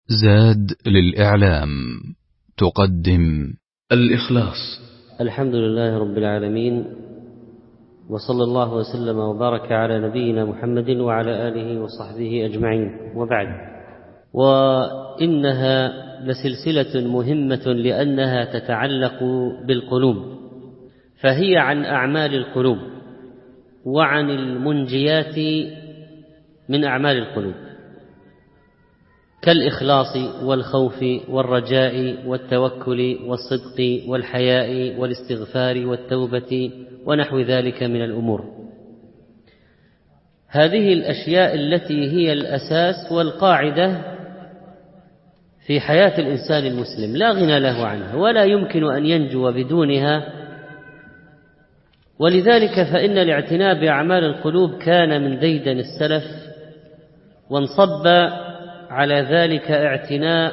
زاد للإعلام تقدم الإخلاص. الحمد لله رب العالمين، وصلى الله وسلم وبارك على نبينا محمد وعلى آله وصحبه أجمعين، وبعد. وإنها لسلسلة مهمة لأنها تتعلق بالقلوب، فهي عن أعمال القلوب وعن المنجيات من أعمال القلوب، كالإخلاص والخوف والرجاء والتوكل والصدق والحياء والاستغفار والتوبة ونحو ذلك من الأمور. هذه الأشياء التي هي الأساس والقاعدة في حياة الإنسان المسلم لا غنى له عنها ولا يمكن أن ينجو بدونها، ولذلك فإن الاعتناء بأعمال القلوب كان من ديدن السلف، وانصب على ذلك اعتناء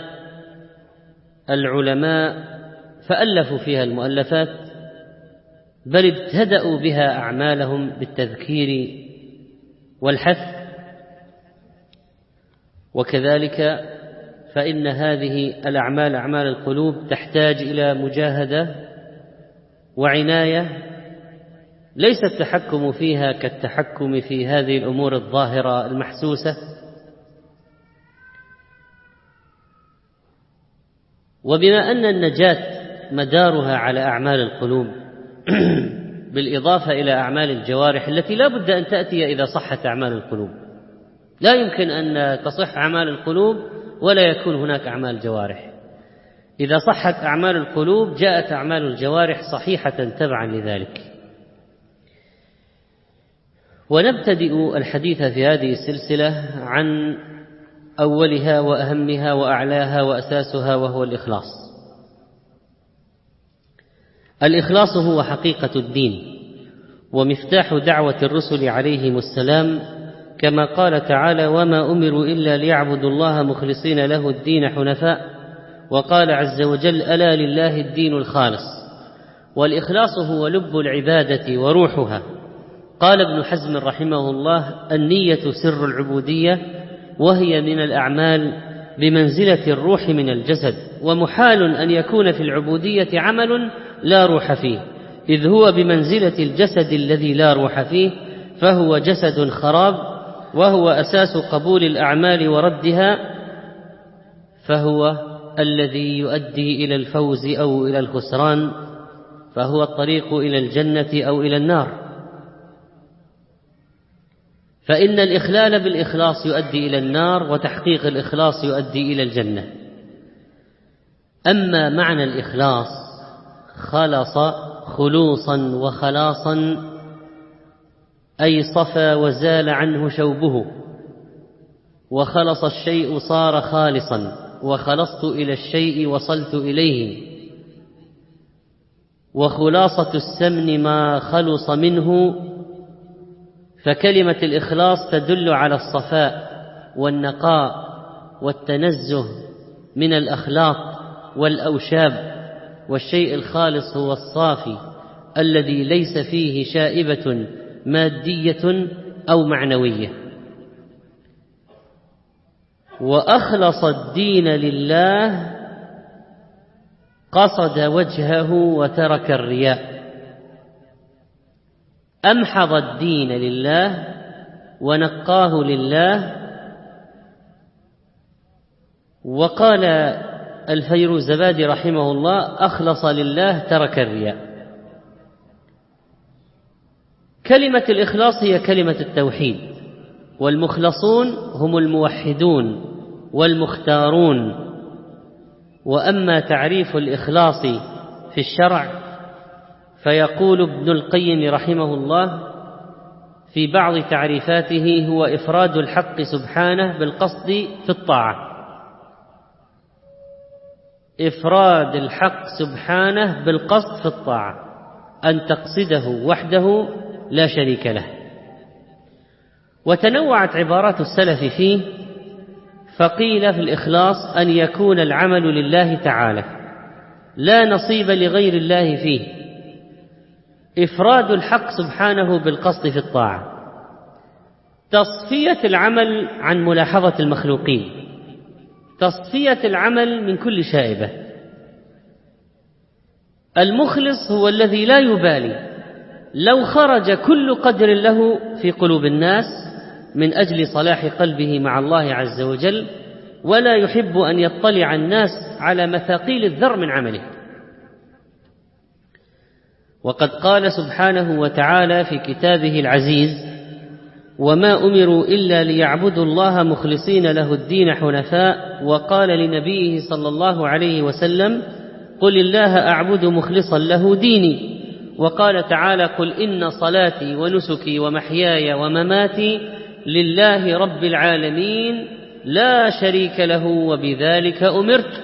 العلماء فألفوا فيها المؤلفات، بل ابتدأوا بها أعمالهم بالتذكير والحث. وكذلك فإن هذه الأعمال أعمال القلوب تحتاج إلى مجاهدة وعناية، ليس التحكم فيها كالتحكم في هذه الأمور الظاهرة المحسوسة. وبما أن النجاة مدارها على أعمال القلوب بالإضافة إلى أعمال الجوارح التي لا بد أن تأتي إذا صحت أعمال القلوب، لا يمكن أن تصح أعمال القلوب ولا يكون هناك أعمال جوارح. إذا صحت أعمال القلوب جاءت أعمال الجوارح صحيحة تبعا لذلك. ونبتدئ الحديث في هذه السلسلة عن أولها وأهمها وأعلاها وأساسها، وهو الإخلاص. الإخلاص هو حقيقة الدين ومفتاح دعوة الرسل عليهم السلام، كما قال تعالى: وما أمروا إلا ليعبدوا الله مخلصين له الدين حنفاء. وقال عز وجل: ألا لله الدين الخالص. والإخلاص هو لب العبادة وروحها. قال ابن حزم رحمه الله: النية سر العبودية، وهي من الأعمال بمنزلة الروح من الجسد، ومحال أن يكون في العبودية عمل لا روح فيه، إذ هو بمنزلة الجسد الذي لا روح فيه، فهو جسد خراب، وهو أساس قبول الأعمال وردها، فهو الذي يؤدي إلى الفوز أو إلى الخسران، فهو الطريق إلى الجنة أو إلى النار. فإن الإخلال بالإخلاص يؤدي إلى النار، وتحقيق الإخلاص يؤدي إلى الجنة. أما معنى الإخلاص خلص خلوصا وخلاصا، أي صفى وزال عنه شوبه، وخلص الشيء صار خالصا، وخلصت إلى الشيء وصلت إليه. وخلاصة السمن ما خلص منه، فكلمة الإخلاص تدل على الصفاء والنقاء والتنزه من الأخلاط والأوشاب، والشيء الخالص هو الصافي الذي ليس فيه شائبة مادية أو معنوية. وأخلص الدين لله، قصد وجهه وترك الرياء. أمحض الدين لله ونقاه لله. وقال الفيروزبادي رحمه الله: أخلص لله ترك الرياء. كلمة الإخلاص هي كلمة التوحيد، والمخلصون هم الموحدون والمختارون. وأما تعريف الإخلاص في الشرع فيقول ابن القيم رحمه الله في بعض تعريفاته: هو إفراد الحق سبحانه بالقصد في الطاعة. إفراد الحق سبحانه بالقصد في الطاعة، أن تقصده وحده لا شريك له. وتنوعت عبارات السلف فيه، فقيل في الإخلاص أن يكون العمل لله تعالى لا نصيب لغير الله فيه. إفراد الحق سبحانه بالقصد في الطاعة، تصفية العمل عن ملاحظة المخلوقين، تصفية العمل من كل شائبة. المخلص هو الذي لا يبالي لو خرج كل قدر له في قلوب الناس من أجل صلاح قلبه مع الله عز وجل، ولا يحب أن يطلع الناس على مثاقيل الذر من عمله. وقد قال سبحانه وتعالى في كتابه العزيز: وما أمروا إلا ليعبدوا الله مخلصين له الدين حنفاء. وقال لنبيه صلى الله عليه وسلم: قل الله أعبد مخلصا له ديني. وقال تعالى: قل إن صلاتي ونسكي ومحياي ومماتي لله رب العالمين لا شريك له وبذلك أمرت.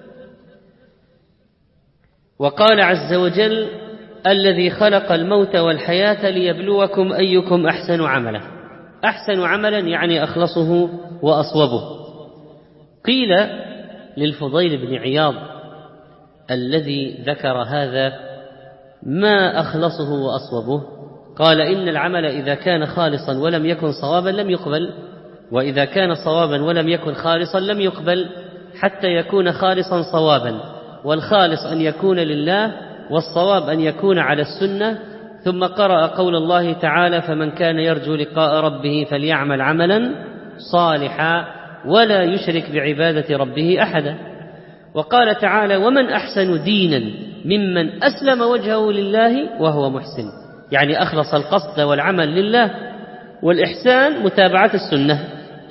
وقال عز وجل: الذي خلق الموت والحياة ليبلوكم أيكم أحسن عملا. أحسن عملا يعني أخلصه وأصوبه. قيل للفضيل بن عياض الذي ذكر هذا: ما أخلصه وأصوبه؟ قال: إن العمل إذا كان خالصا ولم يكن صوابا لم يقبل، وإذا كان صوابا ولم يكن خالصا لم يقبل، حتى يكون خالصا صوابا. والخالص أن يكون لله، والصواب أن يكون على السنة. ثم قرأ قول الله تعالى: فمن كان يرجو لقاء ربه فليعمل عملا صالحا ولا يشرك بعبادة ربه أحدا. وقال تعالى: ومن أحسن دينا ممن أسلم وجهه لله وهو محسن، يعني أخلص القصد والعمل لله. والإحسان متابعة السنة.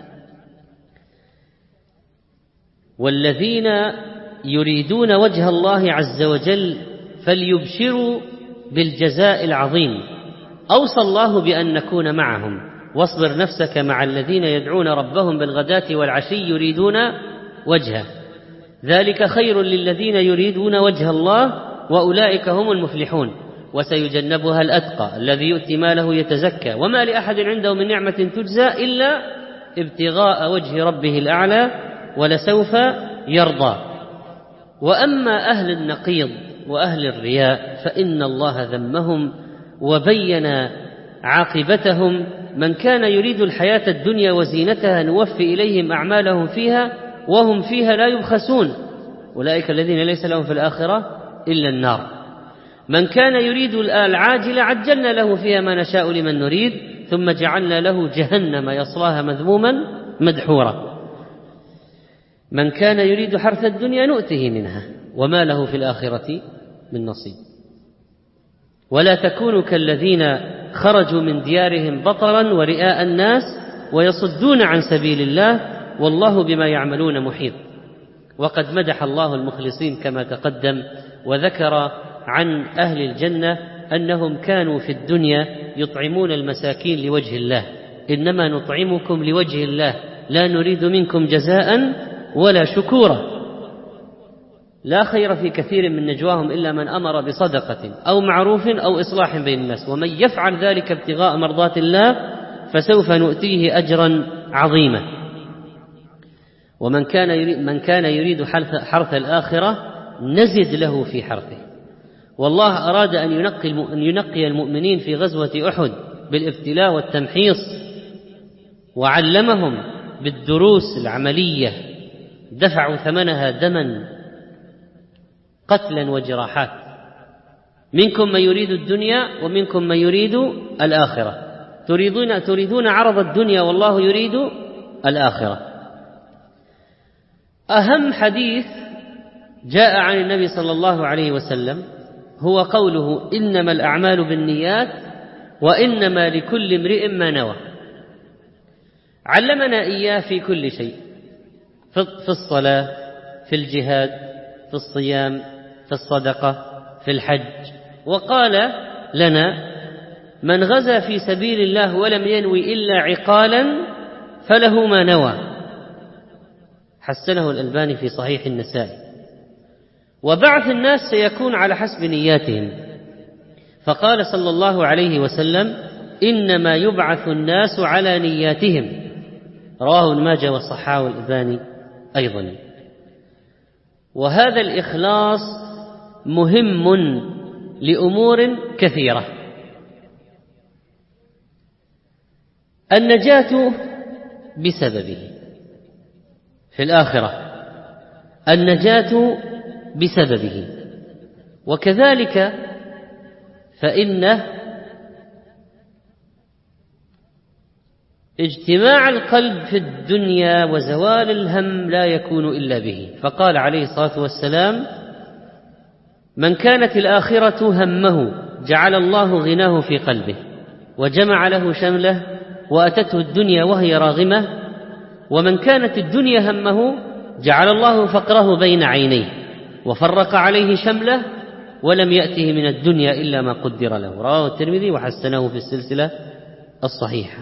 والذين يريدون وجه الله عز وجل فليبشروا بالجزاء العظيم. أوصى الله بأن نكون معهم: واصبر نفسك مع الذين يدعون ربهم بالغداة والعشي يريدون وجهه، ذلك خير للذين يريدون وجه الله وأولئك هم المفلحون. وسيجنبها الأتقى الذي يؤتي ماله يتزكى وما لأحد عنده من نعمة تجزى إلا ابتغاء وجه ربه الأعلى ولسوف يرضى. وأما أهل النقيض وأهل الرياء فإن الله ذمهم وبين عاقبتهم: من كان يريد الحياة الدنيا وزينتها نوفي إليهم أعمالهم فيها وهم فيها لا يبخسون، أولئك الذين ليس لهم في الآخرة إلا النار. من كان يريد العاجلة عجلنا له فيها ما نشاء لمن نريد ثم جعلنا له جهنم يصلاها مذموما مدحورا. من كان يريد حرث الدنيا نؤته منها وما له في الآخرة من نصيب. ولا تكونوا كالذين خرجوا من ديارهم بطرا ورئاء الناس ويصدون عن سبيل الله والله بما يعملون محيط. وقد مدح الله المخلصين كما تقدم، وذكر عن أهل الجنة أنهم كانوا في الدنيا يطعمون المساكين لوجه الله: إنما نطعمكم لوجه الله لا نريد منكم جزاء ولا شكورا. لا خير في كثير من نجواهم إلا من أمر بصدقة أو معروف أو إصلاح بين الناس، ومن يفعل ذلك ابتغاء مرضات الله فسوف نؤتيه أجرا عظيما. ومن كان يريد حرث الآخرة نزد له في حرثه. والله أراد أن ينقي المؤمنين في غزوة أحد بالابتلاء والتمحيص، وعلمهم بالدروس العملية دفعوا ثمنها دما قتلا وجراحات. منكم من يريد الدنيا ومنكم من يريد الآخرة، تريدون عرض الدنيا والله يريد الآخرة. أهم حديث جاء عن النبي صلى الله عليه وسلم هو قوله: إنما الأعمال بالنيات وإنما لكل امرئ ما نوى. علمنا إياه في كل شيء، في الصلاة، في الجهاد، في الصيام، في الصدقة، في الحج. وقال لنا: من غزا في سبيل الله ولم ينوي إلا عقالا فله ما نوى. حسنه الألباني في صحيح النسائي. وبعث الناس سيكون على حسب نياتهم، فقال صلى الله عليه وسلم: إنما يبعث الناس على نياتهم. رواه ابن ماجه والصحاح الألباني أيضا. وهذا الإخلاص مهم لأمور كثيرة. النجاة بسببه في الآخرة، النجاة بسببه. وكذلك فإن اجتماع القلب في الدنيا وزوال الهم لا يكون إلا به. فقال عليه الصلاة والسلام: من كانت الآخرة همه جعل الله غناه في قلبه وجمع له شمله وأتته الدنيا وهي راغمة، ومن كانت الدنيا همه جعل الله فقره بين عينيه وفرق عليه شمله ولم يأته من الدنيا إلا ما قدر له. رواه الترمذي وحسنه في السلسلة الصحيحة.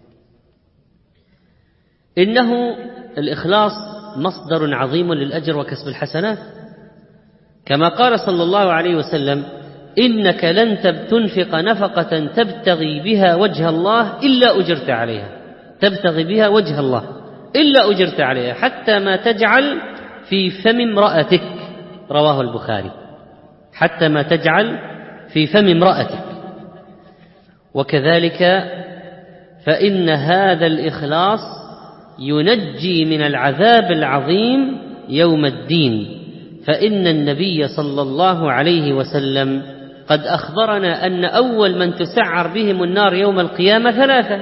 إنه الإخلاص مصدر عظيم للأجر وكسب الحسنات، كما قال صلى الله عليه وسلم: إنك لن تنفق نفقة تبتغي بها وجه الله إلا أجرت عليها، تبتغي بها وجه الله إلا أجرت عليها، حتى ما تجعل في فم امرأتك. رواه البخاري. حتى ما تجعل في فم امرأتك. وكذلك فإن هذا الإخلاص ينجي من العذاب العظيم يوم الدين، فإن النبي صلى الله عليه وسلم قد أخبرنا أن أول من تسعر بهم النار يوم القيامة 3: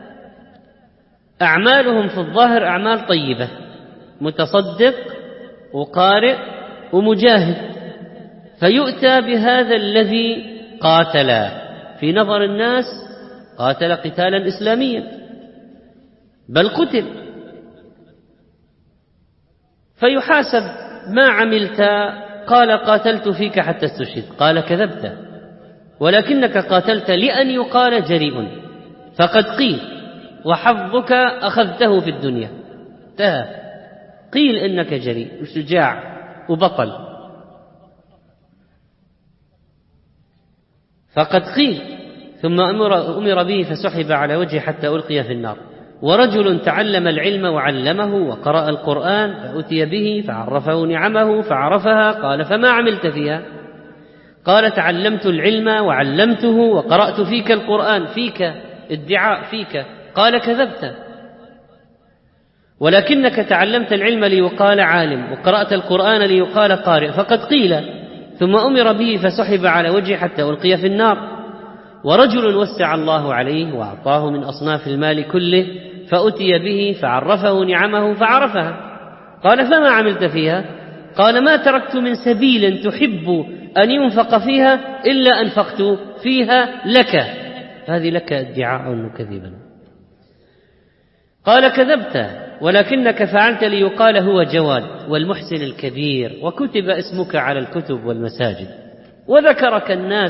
أعمالهم في الظاهر أعمال طيبة، متصدق وقارئ ومجاهد، فيؤتى بهذا الذي قاتل، في نظر الناس قاتل قتالا إسلاميا بل قتل، فيحاسب: ما عملت؟ قال: قاتلت فيك حتى استشهد. قال: كذبت، ولكنك قاتلت لأن يقال جريء، فقد قيل وحظك أخذته في الدنيا، قيل إنك جريء وشجاع وبطل، فقد قيل. ثم أمر به فسحب على وجهه حتى ألقي في النار. ورجل تعلم العلم وعلمه وقرأ القرآن فأتي به فعرفه نعمه فعرفها. قال: فما عملت فيها؟ قال: تعلمت العلم وعلمته وقرأت فيك القرآن. فيك ادعاء فيك. قال: كذبت، ولكنك تعلمت العلم ليقال عالم وقرأت القرآن ليقال قارئ، فقد قيل. ثم أمر به فسحب على وجهه حتى ألقي في النار. ورجل وسع الله عليه وأعطاه من أصناف المال كله فأتي به فعرفه نعمه فعرفها. قال: فما عملت فيها؟ قال: ما تركت من سبيل تحب أن ينفق فيها إلا أنفقت فيها لك. هذه لك ادعاء كذبا. قال: كذبت، ولكنك فعلت ليقال هو جواد والمحسن الكبير، وكتب اسمك على الكتب والمساجد وذكرك الناس،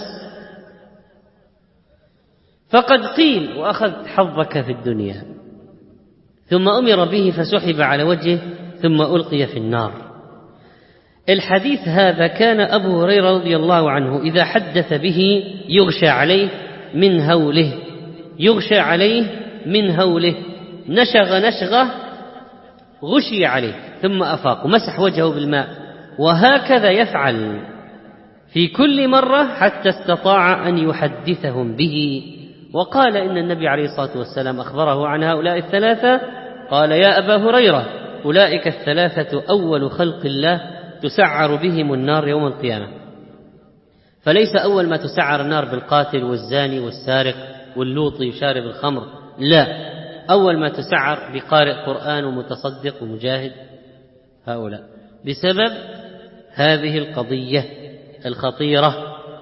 فقد قيل وأخذت حظك في الدنيا. ثم أمر به فسحب على وجهه ثم ألقي في النار. الحديث هذا كان أبو هريرة رضي الله عنه إذا حدث به يغشى عليه من هوله، يغشى عليه من هوله، نشغ نشغه غشي عليه ثم أفاق ومسح وجهه بالماء، وهكذا يفعل في كل مرة حتى استطاع أن يحدثهم به. وقال إن النبي عليه الصلاة والسلام أخبره عن هؤلاء 3، قال: يا أبا هريرة، أولئك 3 أول خلق الله تسعر بهم النار يوم القيامة. فليس أول ما تسعر النار بالقاتل والزاني والسارق واللوطي شارب الخمر، لا، أول ما تسعر بقارئ قرآن ومتصدق ومجاهد، هؤلاء بسبب هذه القضية الخطيرة.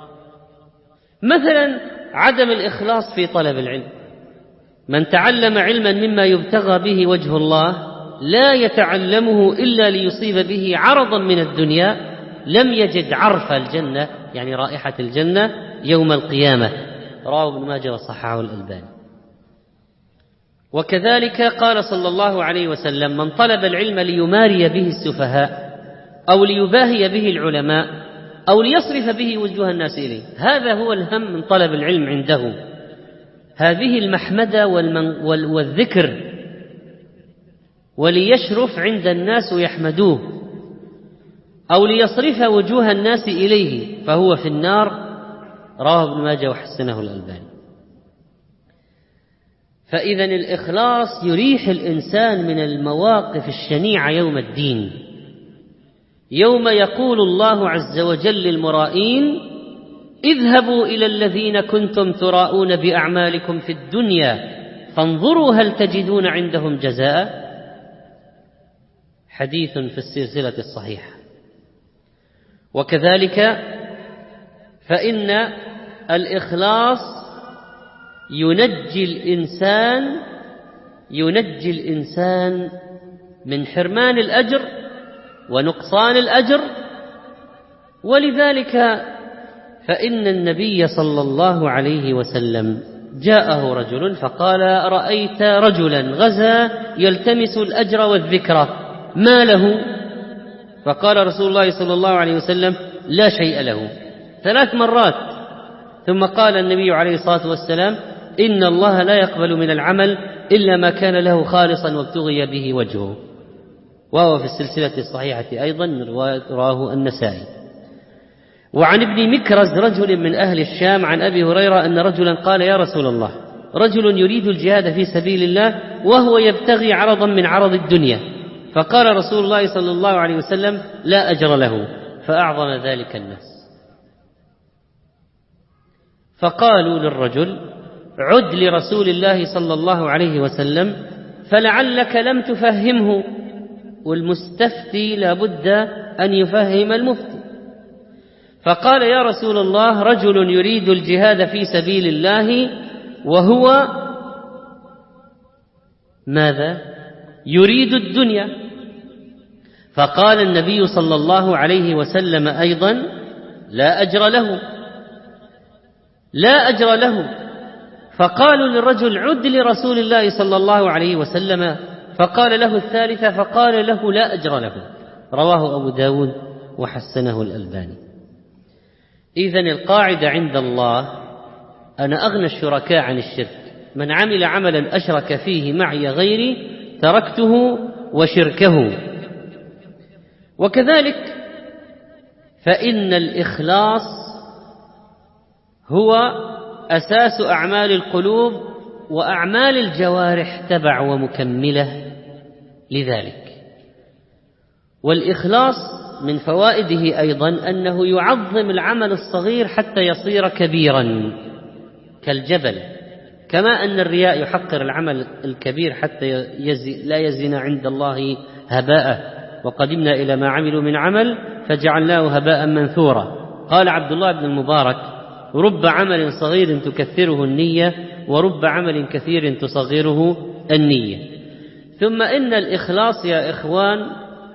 مثلا عدم الإخلاص في طلب العلم. من تعلم علما مما يبتغى به وجه الله لا يتعلمه إلا ليصيب به عرضا من الدنيا لم يجد عرف الجنة، يعني رائحة الجنة يوم القيامة. رواه ابن ماجه وصححه الألباني. وكذلك قال صلى الله عليه وسلم: من طلب العلم ليماري به السفهاء أو ليباهي به العلماء أو ليصرف به وجوه الناس إليه، هذا هو الهم من طلب العلم عنده، هذه المحمدة والذكر، وليشرف عند الناس ويحمدوه، أو ليصرف وجوه الناس إليه فهو في النار. رواه ابن ماجه وحسنه الألباني. فإذا الإخلاص يريح الإنسان من المواقف الشنيعة يوم الدين، يوم يقول الله عز وجل للمرائين: اذهبوا إلى الذين كنتم تراءون بأعمالكم في الدنيا فانظروا هل تجدون عندهم جزاء. حديث في السلسلة الصحيحة. وكذلك فإن الإخلاص ينجي الإنسان من حرمان الأجر ونقصان الأجر. ولذلك فإن النبي صلى الله عليه وسلم جاءه رجل فقال: رأيت رجلا غزا يلتمس الأجر والذكر، ما له؟ فقال رسول الله صلى الله عليه وسلم: لا شيء له، 3 مرات. ثم قال النبي عليه الصلاة والسلام: إن الله لا يقبل من العمل إلا ما كان له خالصا وابتغي به وجهه. وهو في السلسلة الصحيحة أيضا رواه النسائي. وعن ابن مكرز رجل من أهل الشام عن أبي هريرة أن رجلا قال: يا رسول الله، رجل يريد الجهاد في سبيل الله وهو يبتغي عرضا من عرض الدنيا. فقال رسول الله صلى الله عليه وسلم: لا أجر له. فأعظم ذلك الناس. فقالوا للرجل: عد لرسول الله صلى الله عليه وسلم فلعلك لم تفهمه. والمستفتي لابد أن يفهم المفتي. فقال: يا رسول الله، رجل يريد الجهاد في سبيل الله وهو ماذا؟ يريد الدنيا. فقال النبي صلى الله عليه وسلم أيضا: لا أجر له، لا أجر له. فقالوا للرجل: عد لرسول الله صلى الله عليه وسلم. فقال له الثالثة فقال له: لا أجر له. رواه أبو داود وحسنه الألباني. إذن القاعدة عند الله: أنا أغنى الشركاء عن الشرك، من عمل عملا أشرك فيه معي غيري تركته وشركه. وكذلك فإن الإخلاص هو أساس أعمال القلوب، وأعمال الجوارح تبع ومكملة لذلك. والإخلاص من فوائده أيضا أنه يعظم العمل الصغير حتى يصير كبيرا كالجبل، كما أن الرياء يحقر العمل الكبير حتى لا يزن عند الله هباء. وقدمنا إلى ما عملوا من عمل فجعلناه هباء منثورا. قال عبد الله بن المبارك: رب عمل صغير تكثره النية، ورب عمل كثير تصغره النية. ثم إن الإخلاص يا إخوان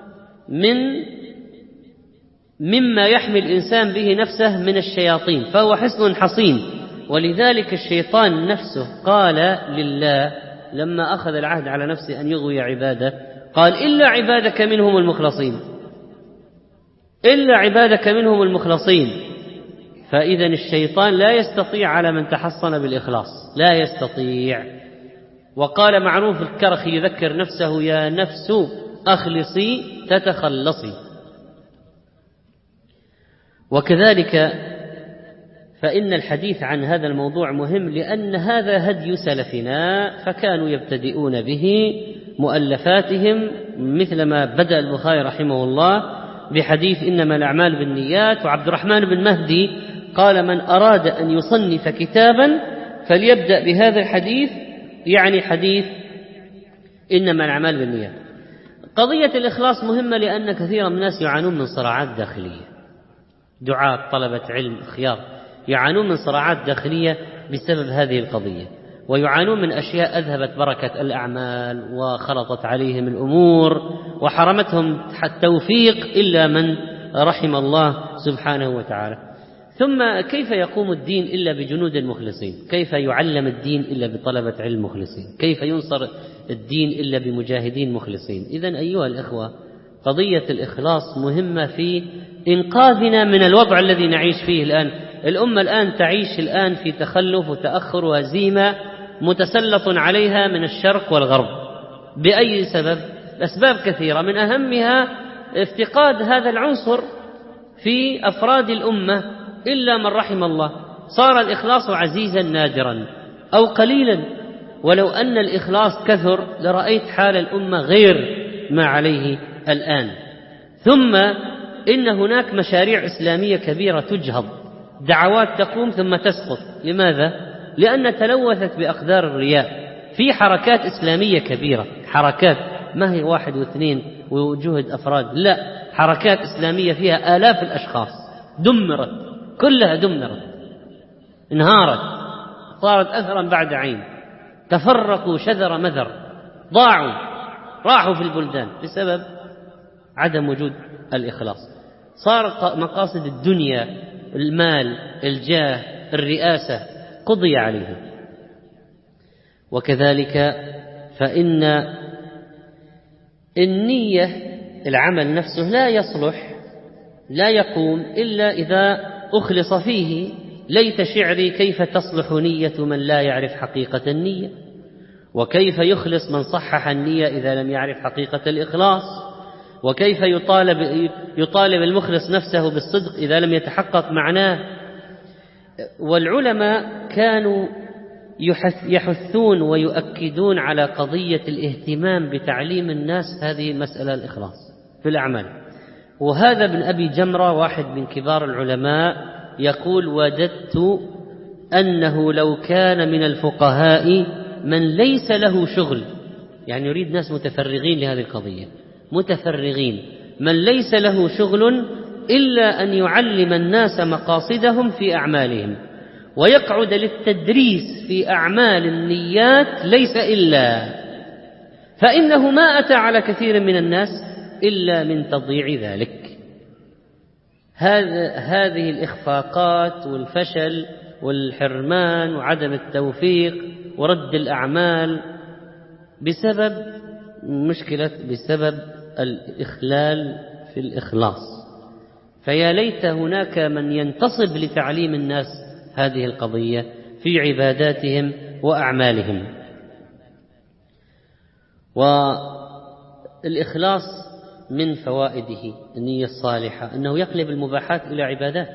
مما يحمي الإنسان به نفسه من الشياطين، فهو حصن حصين. ولذلك الشيطان نفسه قال لله لما أخذ العهد على نفسه أن يغوي عباده، قال: إلا عبادك منهم المخلصين، إلا عبادك منهم المخلصين. فإذا الشيطان لا يستطيع على من تحصن بالإخلاص، لا يستطيع. وقال معروف الكرخي يذكر نفسه: يا نفس أخلصي تتخلصي. وكذلك فإن الحديث عن هذا الموضوع مهم، لأن هذا هدي سلفنا، فكانوا يبتدئون به مؤلفاتهم، مثل ما بدأ البخاري رحمه الله بحديث إنما الأعمال بالنيات. وعبد الرحمن بن مهدي قال: من أراد أن يصنف كتابا فليبدأ بهذا الحديث، يعني حديث إنما الأعمال بالنيات. قضية الإخلاص مهمة، لأن كثيرا من الناس يعانون من صراعات داخلية، دعاة طلبة علم خيار يعانون من صراعات داخلية بسبب هذه القضية، ويعانون من أشياء أذهبت بركة الأعمال وخلطت عليهم الأمور وحرمتهم التوفيق إلا من رحم الله سبحانه وتعالى. ثم كيف يقوم الدين إلا بجنود مخلصين؟ كيف يعلم الدين إلا بطلبة علم مخلصين؟ كيف ينصر الدين إلا بمجاهدين مخلصين؟ إذن أيها الإخوة، قضية الإخلاص مهمة في إنقاذنا من الوضع الذي نعيش فيه الآن. الأمة الآن تعيش الآن في تخلف وتأخر وهزيمة متسلط عليها من الشرق والغرب. بأي سبب؟ أسباب كثيرة، من أهمها افتقاد هذا العنصر في أفراد الأمة إلا من رحم الله. صار الإخلاص عزيزا نادرا أو قليلا، ولو أن الإخلاص كثر لرأيت حال الأمة غير ما عليه الآن. ثم إن هناك مشاريع إسلامية كبيرة تجهض، دعوات تقوم ثم تسقط. لماذا؟ لأن تلوثت بأقدار الرياء. في حركات إسلامية كبيرة، حركات ما هي واحد واثنين وجهد أفراد، لا، حركات إسلامية فيها آلاف الأشخاص، دمرت، كلها دمرت، انهارت، صارت أثرا بعد عين، تفرقوا شذر مذر، ضاعوا، راحوا في البلدان بسبب عدم وجود الإخلاص. صارت مقاصد الدنيا، المال، الجاه، الرئاسة، قضي عليها. وكذلك فإن النية، العمل نفسه لا يصلح، لا يقوم إلا إذا أخلص فيه. ليت شعري كيف تصلح نية من لا يعرف حقيقة النية، وكيف يخلص من صحح النية إذا لم يعرف حقيقة الإخلاص، وكيف يطالب المخلص نفسه بالصدق إذا لم يتحقق معناه. والعلماء كانوا يحثون ويؤكدون على قضية الاهتمام بتعليم الناس هذه المسألة، الإخلاص في الأعمال. وهذا ابن أبي جمرة واحد من كبار العلماء يقول: وجدت أنه لو كان من الفقهاء من ليس له شغل، يعني يريد ناس متفرغين لهذه القضية، متفرغين، من ليس له شغل إلا أن يعلم الناس مقاصدهم في أعمالهم، ويقعد للتدريس في أعمال النيات ليس إلا، فإنه ما أتى على كثير من الناس إلا من تضييع ذلك. هذه الإخفاقات والفشل والحرمان وعدم التوفيق ورد الأعمال بسبب الإخلال في الإخلاص. فيا ليت هناك من ينتصب لتعليم الناس هذه القضية في عباداتهم وأعمالهم. والإخلاص من فوائده النية الصالحة أنه يقلب المباحات إلى عبادات،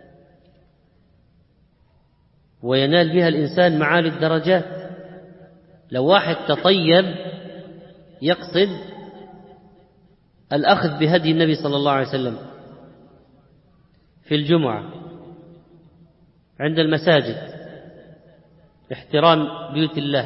وينال بها الإنسان معالي الدرجات. لو واحد تطيب يقصد الأخذ بهدي النبي صلى الله عليه وسلم في الجمعة عند المساجد، احترام بيوت الله،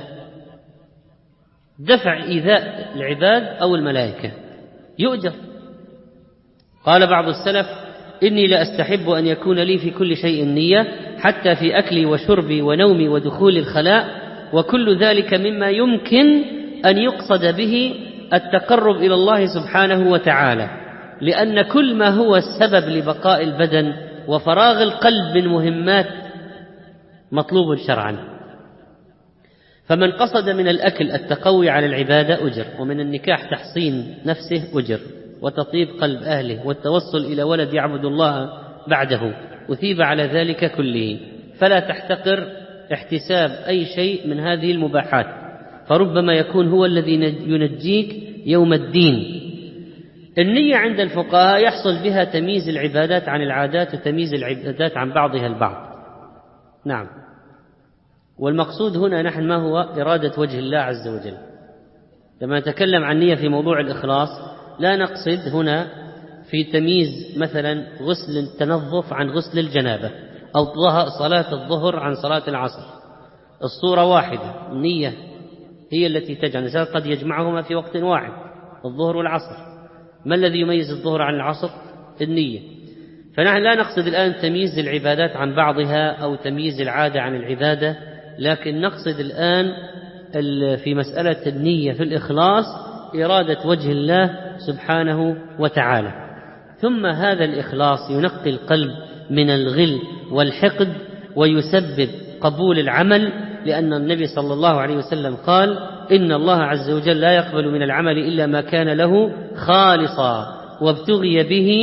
دفع إيذاء العباد أو الملائكة، يؤجر. قال بعض السلف: إني لأستحب أن يكون لي في كل شيء نية، حتى في أكلي وشربي ونومي ودخول الخلاء، وكل ذلك مما يمكن أن يقصد به التقرب إلى الله سبحانه وتعالى، لأن كل ما هو السبب لبقاء البدن وفراغ القلب من مهمات مطلوب شرعا. فمن قصد من الأكل التقوي على العبادة أجر، ومن النكاح تحصين نفسه أجر، وتطيب قلب أهله، والتوصل إلى ولد يعبد الله بعده أثيب على ذلك كله. فلا تحتقر احتساب أي شيء من هذه المباحات، فربما يكون هو الذي ينجيك يوم الدين. النية عند الفقهاء يحصل بها تمييز العبادات عن العادات، وتمييز العبادات عن بعضها البعض. نعم. والمقصود هنا نحن ما هو إرادة وجه الله عز وجل. لما نتكلم عن نية في موضوع الإخلاص لا نقصد هنا في تمييز مثلا غسل التنظف عن غسل الجنابة، أو صلاة الظهر عن صلاة العصر. الصورة واحدة، النية هي التي تجعل الإنسان قد يجمعهما في وقت واحد، الظهر والعصر. ما الذي يميز الظهر عن العصر؟ النية. فنحن لا نقصد الآن تمييز العبادات عن بعضها أو تمييز العادة عن العبادة، لكن نقصد الآن في مسألة النية في الإخلاص إرادة وجه الله سبحانه وتعالى. ثم هذا الإخلاص ينقي القلب من الغل والحقد، ويسبب قبول العمل، لأن النبي صلى الله عليه وسلم قال: إن الله عز وجل لا يقبل من العمل إلا ما كان له خالصا وابتغي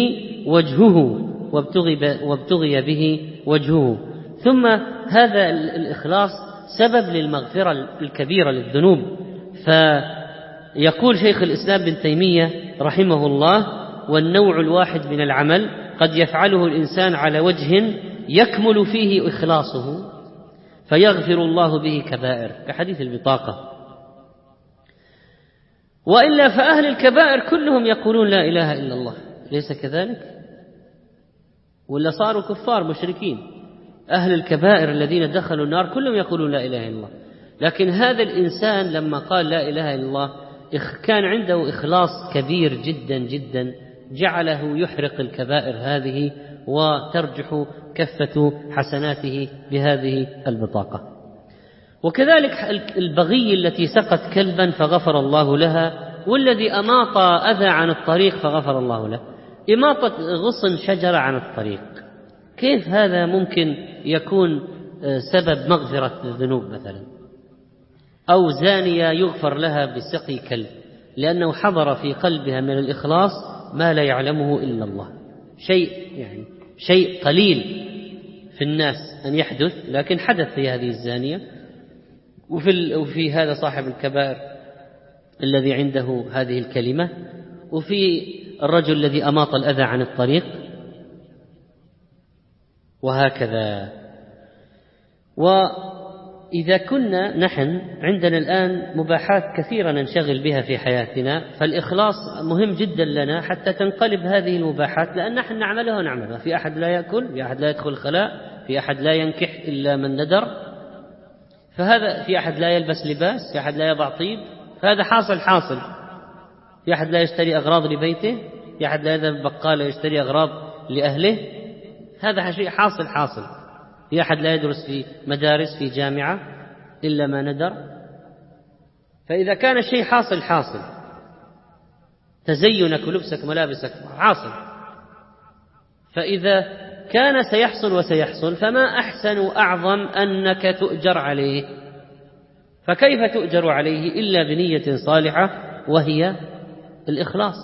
به وجهه. ثم هذا الإخلاص سبب للمغفرة الكبيرة للذنوب. فيقول شيخ الإسلام ابن تيمية رحمه الله: والنوع الواحد من العمل قد يفعله الإنسان على وجه يكمل فيه إخلاصه فيغفر الله به كبائر، كحديث البطاقة. وإلا فأهل الكبائر كلهم يقولون لا إله إلا الله، ليس كذلك؟ ولا صاروا كفار مشركين. أهل الكبائر الذين دخلوا النار كلهم يقولون لا إله إلا الله، لكن هذا الإنسان لما قال لا إله إلا الله كان عنده إخلاص كبير جدا جدا جعله يحرق الكبائر هذه وترجح كفة حسناته بهذه البطاقة. وكذلك البغي التي سقت كلبا فغفر الله لها، والذي أماط أذى عن الطريق فغفر الله له. إماطة غصن شجرة عن الطريق، كيف هذا ممكن يكون سبب مغفرة الذنوب مثلا؟ أو زانية يغفر لها بسقي كلب، لأنه حضر في قلبها من الإخلاص ما لا يعلمه إلا الله. شيء قليل في الناس أن يحدث، لكن حدث في هذه الزانية. وفي هذا صاحب الكبائر الذي عنده هذه الكلمة، وفي الرجل الذي أماط الأذى عن الطريق، وهكذا. وإذا كنا نحن عندنا الآن مباحات كثيرة ننشغل بها في حياتنا، فالإخلاص مهم جدا لنا حتى تنقلب هذه المباحات، لأن نحن نعملها. في أحد لا يأكل، في أحد لا يدخل الخلاء، في أحد لا ينكح إلا من ندر، فهذا في أحد لا يلبس لباس، في أحد لا يضع طيب، فهذا حاصل. في أحد لا يشتري أغراض لبيته، في أحد لا يذهب بقالة يشتري أغراض لأهله، هذا شيء حاصل. في أحد لا يدرس في مدارس في جامعة إلا ما ندر. فإذا كان الشيء حاصل، تزينك ولبسك ملابسك حاصل، فإذا كان سيحصل فما أحسن وأعظم أنك تؤجر عليه. فكيف تؤجر عليه إلا بنية صالحة وهي الإخلاص.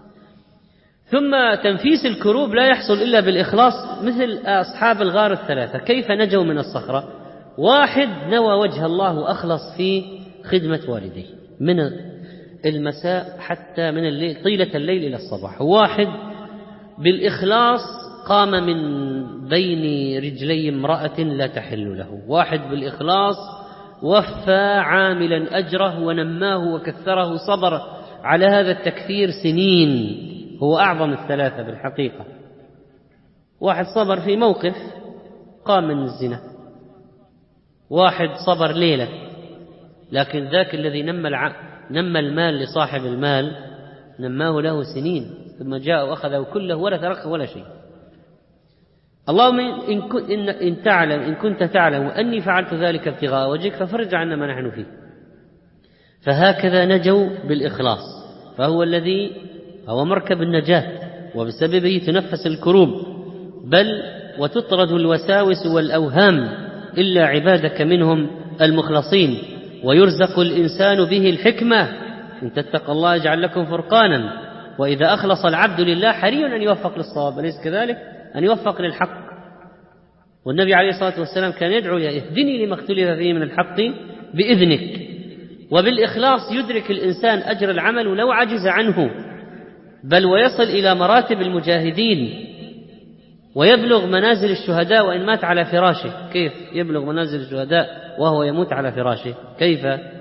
ثم تنفيس الكروب لا يحصل إلا بالإخلاص، مثل أصحاب الغار الثلاثة كيف نجوا من الصخرة. واحد نوى وجه الله وأخلص في خدمة والديه من المساء حتى من الليل، طيلة الليل إلى الصباح. واحد بالإخلاص قام من بين رجلي امرأة لا تحل له. واحد بالإخلاص وفى عاملا أجره ونماه وكثره، صبر على هذا التكثير سنين، هو أعظم الثلاثة بالحقيقة. واحد صبر في موقف قام من الزنا، واحد صبر ليلة، لكن ذاك الذي نمى المال لصاحب المال نماه له سنين، ثم جاء وأخذه كله ولا تركه ولا شيء. اللهم إن كنت تعلم أني فعلت ذلك ابتغاء وجهك ففرج عنا ما نحن فيه. فهكذا نجوا بالإخلاص، فهو الذي هو مركب النجاة، وبسببه تنفس الكروب، بل وتطرد الوساوس والأوهام إلا عبادك منهم المخلصين. ويرزق الإنسان به الحكمة، إن تتقوا الله يجعل لكم فرقانا. وإذا أخلص العبد لله حري أن يوفق للصواب، أليس كذلك؟ أن يوفق للحق. والنبي عليه الصلاة والسلام كان يدعو يا اهدني لما اختلف فيه من الحق بإذنك. وبالإخلاص يدرك الإنسان أجر العمل لو عجز عنه، بل ويصل إلى مراتب المجاهدين ويبلغ منازل الشهداء وإن مات على فراشه. كيف يبلغ منازل الشهداء وهو يموت على فراشه؟ كيف؟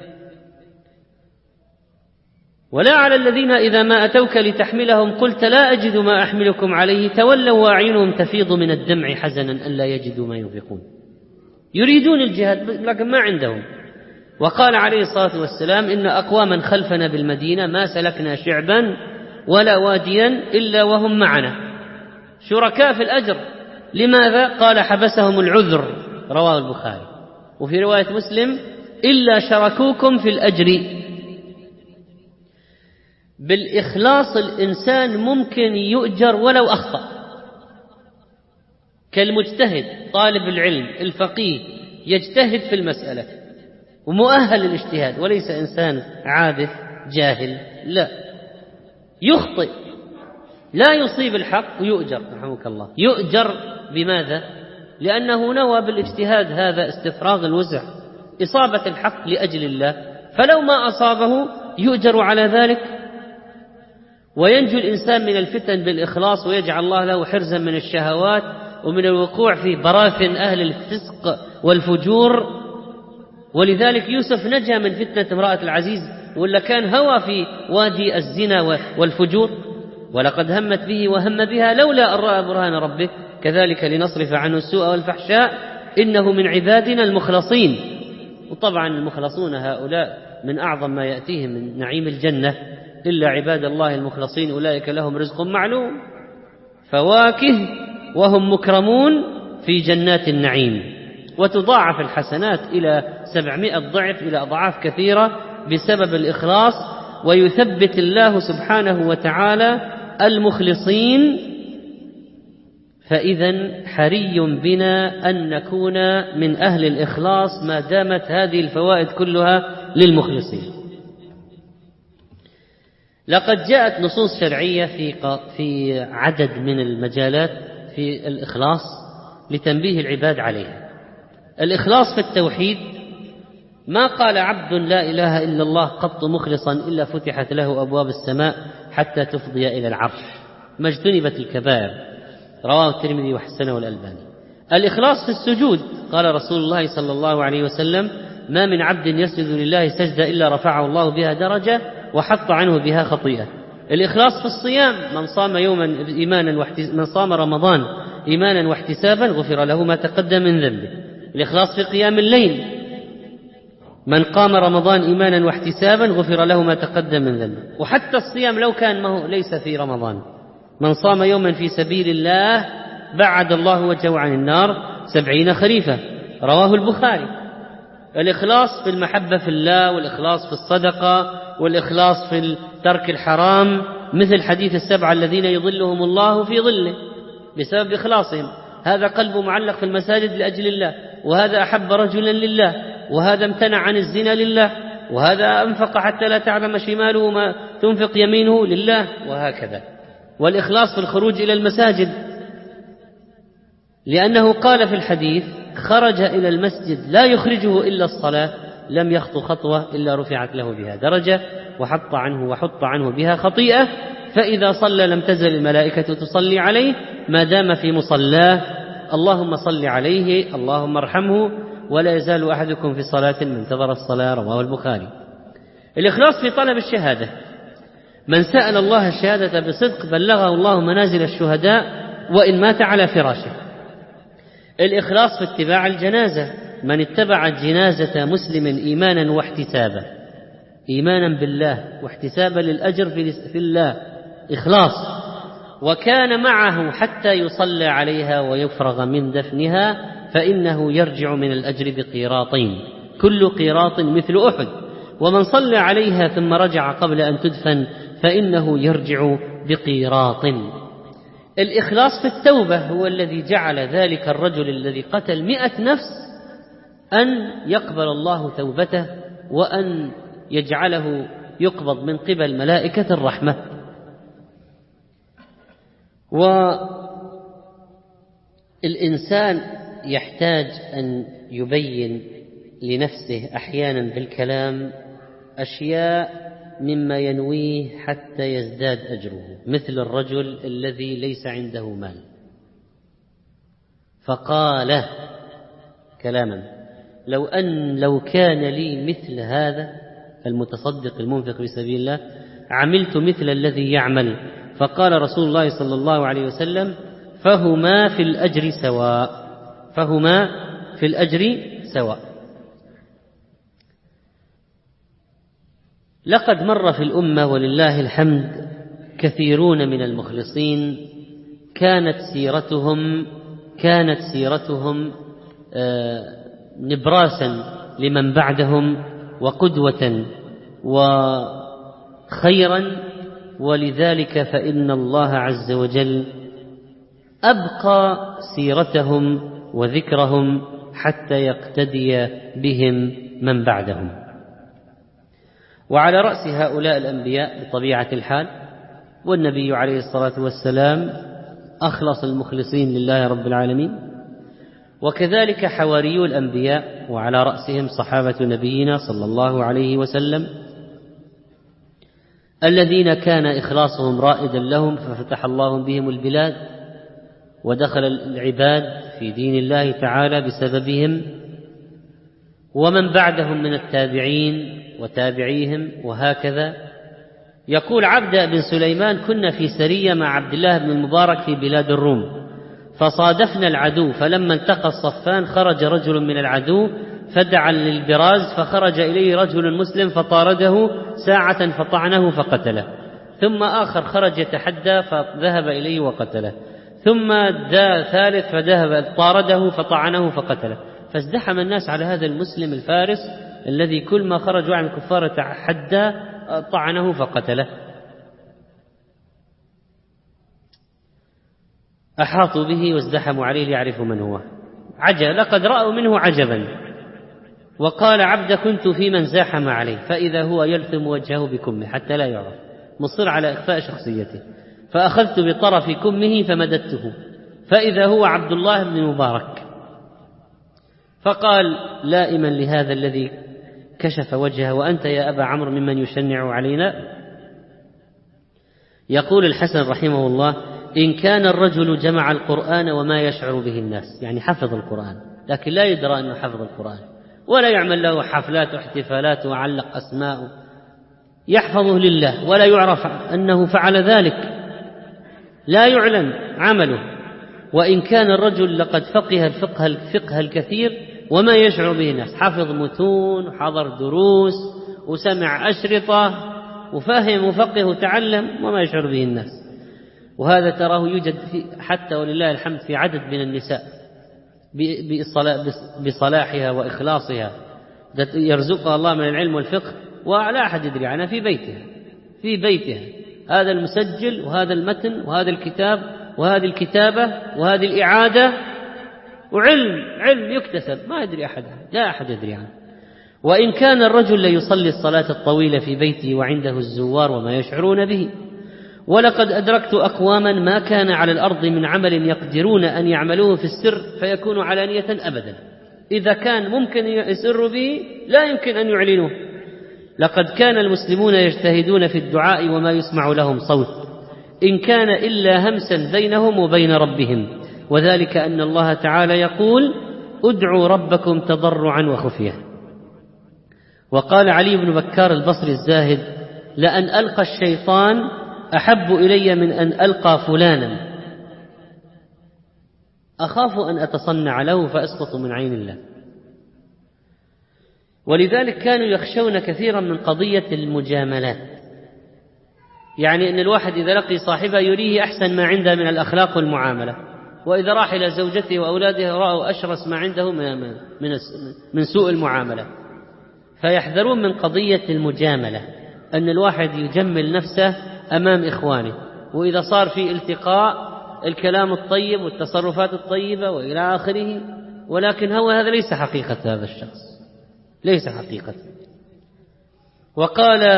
ولا على الذين إذا ما أتوك لتحملهم قلت لا أجد ما أحملكم عليه تولوا وأعينهم تفيض من الدمع حزنا أن لا يجدوا ما ينفقون. يريدون الجهاد لكن ما عندهم. وقال عليه الصلاة والسلام إن أقواما خلفنا بالمدينة ما سلكنا شعبا ولا واديا إلا وهم معنا شركاء في الأجر. لماذا؟ قال حبسهم العذر، رواه البخاري. وفي رواية مسلم إلا شركوكم في الأجر. بالإخلاص الإنسان ممكن يؤجر ولو أخطأ، كالمجتهد طالب العلم الفقيه يجتهد في المسألة ومؤهل للاجتهاد، وليس إنسان عابث جاهل، لا، يخطئ لا يصيب الحق ويؤجر. رحمك الله، يؤجر بماذا؟ لأنه نوى بالاجتهاد هذا استفراغ الوسع، إصابة الحق لأجل الله، فلو ما أصابه يؤجر على ذلك. وينجو الإنسان من الفتن بالإخلاص، ويجعل الله له حرزا من الشهوات ومن الوقوع في براثن أهل الفسق والفجور. ولذلك يوسف نجا من فتنة امرأة العزيز، ولا كان هوى في وادي الزنا والفجور. ولقد همت به وهم بها لولا أن رأى برهان ربه كذلك لنصرف عنه السوء والفحشاء إنه من عبادنا المخلصين. وطبعا المخلصون هؤلاء من أعظم ما يأتيهم من نعيم الجنة، إلا عباد الله المخلصين أولئك لهم رزق معلوم، فواكه وهم مكرمون في جنات النعيم، وتضاعف الحسنات إلى 700 ضعف، إلى أضعاف كثيرة بسبب الإخلاص. ويثبت الله سبحانه وتعالى المخلصين. فإذا حري بنا أن نكون من أهل الإخلاص ما دامت هذه الفوائد كلها للمخلصين. لقد جاءت نصوص شرعية في عدد من المجالات في الإخلاص لتنبيه العباد عليها. الإخلاص في التوحيد، ما قال عبد لا إله إلا الله قط مخلصا إلا فتحت له أبواب السماء حتى تفضي إلى العرش، ما اجتنبت الكبائر، رواه الترمذي وحسنه الألباني. الإخلاص في السجود، قال رسول الله صلى الله عليه وسلم: ما من عبد يسجد لله سجدة إلا رفعه الله بها درجة وحط عنه بها خطيئة. الإخلاص في الصيام، من صام رمضان إيمانا واحتسابا غفر له ما تقدم من ذنبه. الإخلاص في قيام الليل، من قام رمضان إيمانا واحتسابا غفر له ما تقدم من ذنبه. وحتى الصيام لو كان ليس في رمضان، من صام يوما في سبيل الله بعد الله وجهه عن النار 70 خريفا، رواه البخاري. الإخلاص في المحبة في الله، والإخلاص في الصدقة، والإخلاص في ترك الحرام، مثل حديث 7 الذين يظلهم الله في ظله بسبب إخلاصهم. هذا قلبه معلق في المساجد لأجل الله، وهذا أحب رجلا لله، وهذا امتنع عن الزنا لله، وهذا أنفق حتى لا تعلم شماله ما تنفق يمينه لله، وهكذا. والإخلاص في الخروج إلى المساجد، لأنه قال في الحديث: خرج إلى المسجد لا يخرجه إلا الصلاة لم يخطو خطوة إلا رفعت له بها درجة وحط عنه بها خطيئة، فإذا صلى لم تزل الملائكة تصلي عليه ما دام في مصلاه، اللهم صل عليه اللهم ارحمه، ولا يزال أحدكم في صلاة من انتظر الصلاة، رواه البخاري. الإخلاص في طلب الشهادة، من سأل الله الشهادة بصدق بلغه الله منازل الشهداء وإن مات على فراشه. الإخلاص في اتباع الجنازة، من اتبع جنازة مسلم إيمانا واحتسابا، إيمانا بالله واحتسابا للأجر في الله، إخلاص، وكان معه حتى يصلى عليها ويفرغ من دفنها، فإنه يرجع من الأجر بقيراطين، كل قيراط مثل أحد. ومن صلى عليها ثم رجع قبل أن تدفن فإنه يرجع بقيراط. الإخلاص في التوبة هو الذي جعل ذلك الرجل الذي قتل 100 نفس أن يقبل الله توبته، وأن يجعله يقبض من قبل ملائكة الرحمة. والإنسان يحتاج أن يبين لنفسه أحيانا بالكلام أشياء مما ينويه حتى يزداد أجره، مثل الرجل الذي ليس عنده مال فقال كلاما: لو كان لي مثل هذا المتصدق المنفق في سبيل الله عملت مثل الذي يعمل. فقال رسول الله صلى الله عليه وسلم: فهما في الأجر سواء، فهما في الأجر سواء. لقد مر في الأمة ولله الحمد كثيرون من المخلصين كانت سيرتهم نبراسا لمن بعدهم وقدوة وخيرا، ولذلك فإن الله عز وجل أبقى سيرتهم وذكرهم حتى يقتدي بهم من بعدهم. وعلى رأس هؤلاء الأنبياء بطبيعة الحال، والنبي عليه الصلاة والسلام أخلص المخلصين لله رب العالمين، وكذلك حواريو الأنبياء، وعلى رأسهم صحابة نبينا صلى الله عليه وسلم الذين كان إخلاصهم رائدا لهم، ففتح الله بهم البلاد ودخل العباد في دين الله تعالى بسببهم، ومن بعدهم من التابعين وتابعيهم وهكذا. يقول عبد بن سليمان: كنا في سرية مع عبد الله بن المبارك في بلاد الروم، فصادفنا العدو، فلما التقى الصفان خرج رجل من العدو فدعا للبراز، فخرج إليه رجل مسلم فطارده ساعة فطعنه فقتله، ثم آخر خرج يتحدى فذهب إليه وقتله، ثم ثالث فذهب طارده فطعنه فقتله. فازدحم الناس على هذا المسلم الفارس الذي كل ما خرج عن الكفار تحدى طعنه فقتله. أحاطوا به وازدحموا عليه ليعرفوا من هو. لقد رأوا منه عجبا، وقال عبد كنت في من زاحم عليه، فإذا هو يلثم وجهه بكمه حتى لا يعرف، مصر على إخفاء شخصيته، فأخذت بطرف كمه فمددته، فإذا هو عبد الله بن مبارك، فقال لائما لهذا الذي كشف وجهه: وأنت يا أبا عمرو ممن يشنع علينا؟ يقول الحسن رحمه الله: إن كان الرجل جمع القرآن وما يشعر به الناس، يعني حفظ القرآن لكن لا يدرى أنه حفظ القرآن، ولا يعمل له حفلات واحتفالات وعلق أسماء، يحفظه لله ولا يعرف أنه فعل ذلك، لا يعلن عمله. وإن كان الرجل لقد فقه الفقه الكثير وما يشعر به الناس، حفظ متون وحضر دروس وسمع أشرطة وفهم وفقه وتعلم وما يشعر به الناس. وهذا تراه يوجد حتى ولله الحمد في عدد من النساء بصلاحها وإخلاصها، يرزقها الله من العلم والفقه ولا أحد يدري عنها في بيتها هذا المسجل وهذا المتن وهذا الكتاب وهذه الكتابة وهذه الإعادة، وعلم يكتسب ما يدري أحد، لا أحد يدري عنه. وإن كان الرجل ليصلي الصلاة الطويلة في بيته وعنده الزوار وما يشعرون به. ولقد أدركت أقواما ما كان على الأرض من عمل يقدرون أن يعملوه في السر فيكون علانية أبدا، إذا كان ممكن يسر به لا يمكن أن يعلنوه. لقد كان المسلمون يجتهدون في الدعاء وما يسمع لهم صوت، إن كان إلا همسا بينهم وبين ربهم، وذلك أن الله تعالى يقول: ادعوا ربكم تضرعا وخفية. وقال علي بن بكار البصري الزاهد: لأن ألقى الشيطان أحب إلي من أن ألقى فلانا، أخاف أن أتصنع له فأسقط من عين الله. ولذلك كانوا يخشون كثيرا من قضية المجاملات، يعني أن الواحد إذا لقي صاحبه يريه أحسن ما عنده من الأخلاق والمعاملة، وإذا راح إلى زوجته وأولاده رأوا أشرس ما عنده من سوء المعاملة. فيحذرون من قضية المجاملة، أن الواحد يجمل نفسه أمام إخوانه، وإذا صار في التقاء الكلام الطيب والتصرفات الطيبة وإلى آخره، ولكن هذا ليس حقيقة هذا الشخص، ليس حقيقة. وقال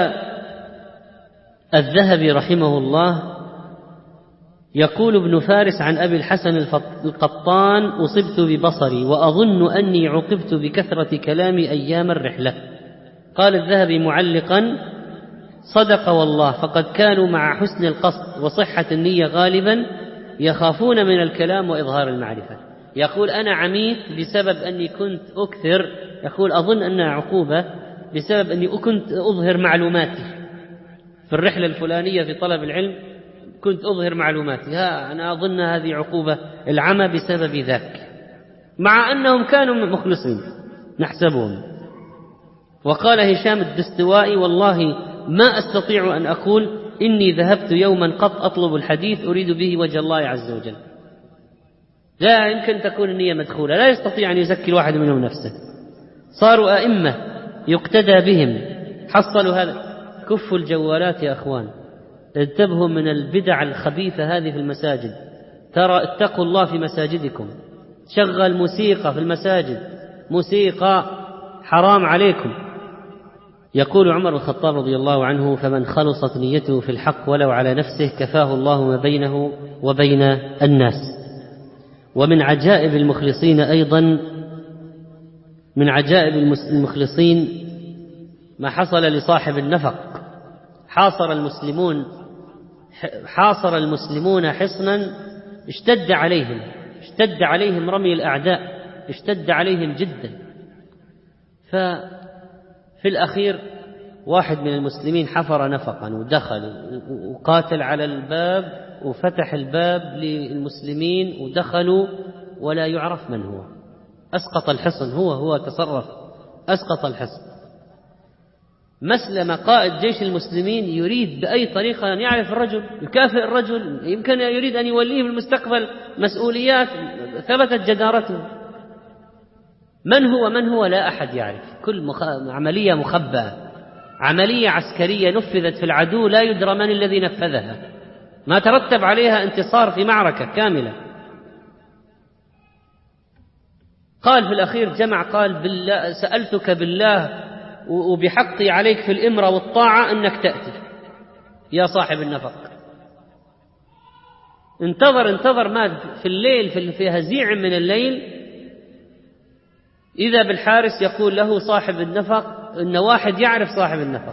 الذهبي رحمه الله: يقول ابن فارس عن أبي الحسن القطان: أصبت ببصري وأظن أني عوقبت بكثرة كلامي أيام الرحلة. قال الذهبي معلقا: صدق والله، فقد كانوا مع حسن القصد وصحة النية غالبا يخافون من الكلام وإظهار المعرفة. يقول أنا عميت بسبب أني كنت أكثر، يقول أظن أنها عقوبة بسبب أني كنت أظهر معلوماتي في الرحلة الفلانية في طلب العلم، كنت أظهر معلوماتي، أنا أظن هذه عقوبة العمى بسبب ذاك، مع أنهم كانوا مخلصين نحسبهم. وقال هشام الدستوائي: والله ما أستطيع أن أقول إني ذهبت يوما قط أطلب الحديث أريد به وجه الله عز وجل. لا يمكن تكون النية مدخولة، لا يستطيع أن يزكي الواحد منهم نفسه، صاروا أئمة يقتدى بهم، حصلوا هذا. كفوا الجوالات يا أخوان، انتبهوا من البدع الخبيثة هذه في المساجد، ترى اتقوا الله في مساجدكم، شغل موسيقى في المساجد، موسيقى حرام عليكم. يقول عمر بن الخطاب رضي الله عنه: فمن خلصت نيته في الحق ولو على نفسه كفاه الله ما بينه وبين الناس. ومن عجائب المخلصين أيضا، من عجائب المخلصين ما حصل لصاحب النفق. حاصر المسلمون حصنا اشتد عليهم رمي الأعداء، اشتد عليهم جدا. ففي الأخير واحد من المسلمين حفر نفقا ودخل وقاتل على الباب وفتح الباب للمسلمين ودخلوا ولا يعرف من هو. أسقط الحصن، هو تصرف، أسقط الحصن. مسلم قائد جيش المسلمين يريد بأي طريقة أن يعرف الرجل، يكافئ الرجل، يمكن يريد أن يوليه في المستقبل مسؤوليات، ثبتت جدارته. من هو لا أحد يعرف. كل عملية مخبأة، عملية عسكرية نفذت في العدو لا يدرى من الذي نفذها، ما ترتب عليها انتصار في معركة كاملة. قال في الأخير جمع، قال بالله سألتك بالله وبحقي عليك في الإمرة والطاعة أنك تأتي يا صاحب النفق. انتظر ما في الليل، في هزيع من الليل، إذا بالحارس يقول له صاحب النفق إن واحد يعرف صاحب النفق.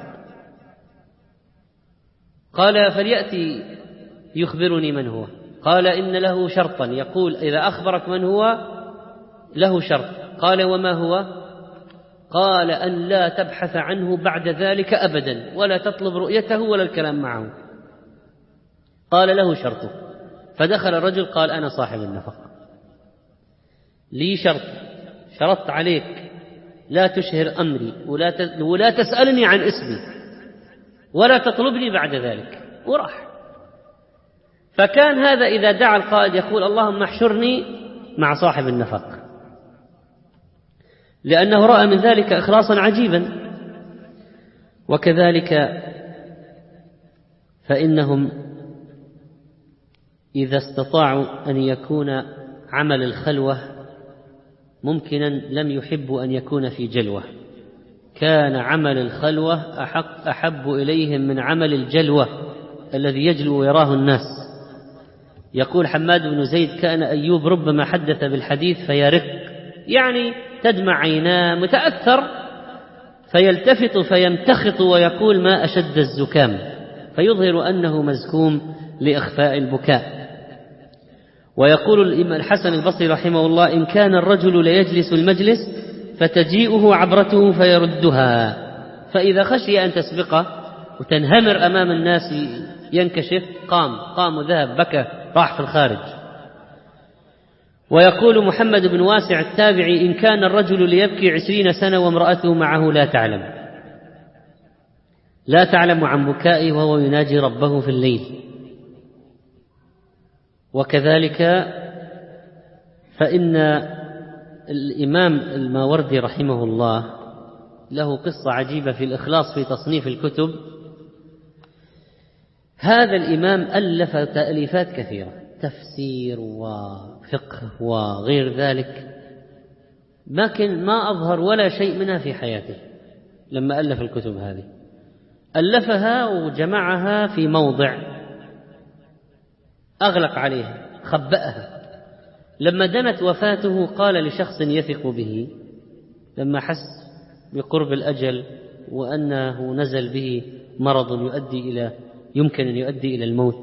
قال فليأتي يخبرني من هو. قال إن له شرطا، يقول إذا أخبرك من هو له شرط. قال وما هو؟ قال أن لا تبحث عنه بعد ذلك أبدا، ولا تطلب رؤيته ولا الكلام معه. قال له شرطه. فدخل الرجل قال أنا صاحب النفق، لي شرطت عليك لا تشهر أمري ولا تسألني عن اسمي ولا تطلبني بعد ذلك، وراح. فكان هذا إذا دعا القائد يقول اللهم احشرني مع صاحب النفق، لأنه رأى من ذلك إخلاصا عجيبا. وكذلك فإنهم إذا استطاعوا أن يكون عمل الخلوة ممكنا لم يحبوا أن يكون في جلوة. كان عمل الخلوة أحب إليهم من عمل الجلوة الذي يجلو ويراه الناس. يقول حماد بن زيد كان أيوب ربما حدث بالحديث فيرق، يعني تدمع عيناه متأثر، فيلتفت فيمتخط ويقول ما أشد الزكام، فيظهر أنه مزكوم لإخفاء البكاء. ويقول الحسن البصري رحمه الله إن كان الرجل ليجلس المجلس فتجيئه عبرته فيردها، فإذا خشي أن تسبقه وتنهمر أمام الناس ينكشف قام وذهب بكى راح في الخارج. ويقول محمد بن واسع التابعي إن كان الرجل ليبكي 20 سنة وامرأته معه لا تعلم عن بكائه وهو يناجي ربه في الليل. وكذلك فإن الإمام الماوردي رحمه الله له قصة عجيبة في الإخلاص في تصنيف الكتب. هذا الإمام ألف تأليفات كثيرة، تفسير وفقه وغير ذلك، لكن ما أظهر ولا شيء منها في حياته. لما ألف الكتب هذه ألفها وجمعها في موضع أغلق عليها، خبأها. لما دنت وفاته قال لشخص يثق به لما حس بقرب الأجل وأنه نزل به مرض يمكن أن يؤدي إلى الموت،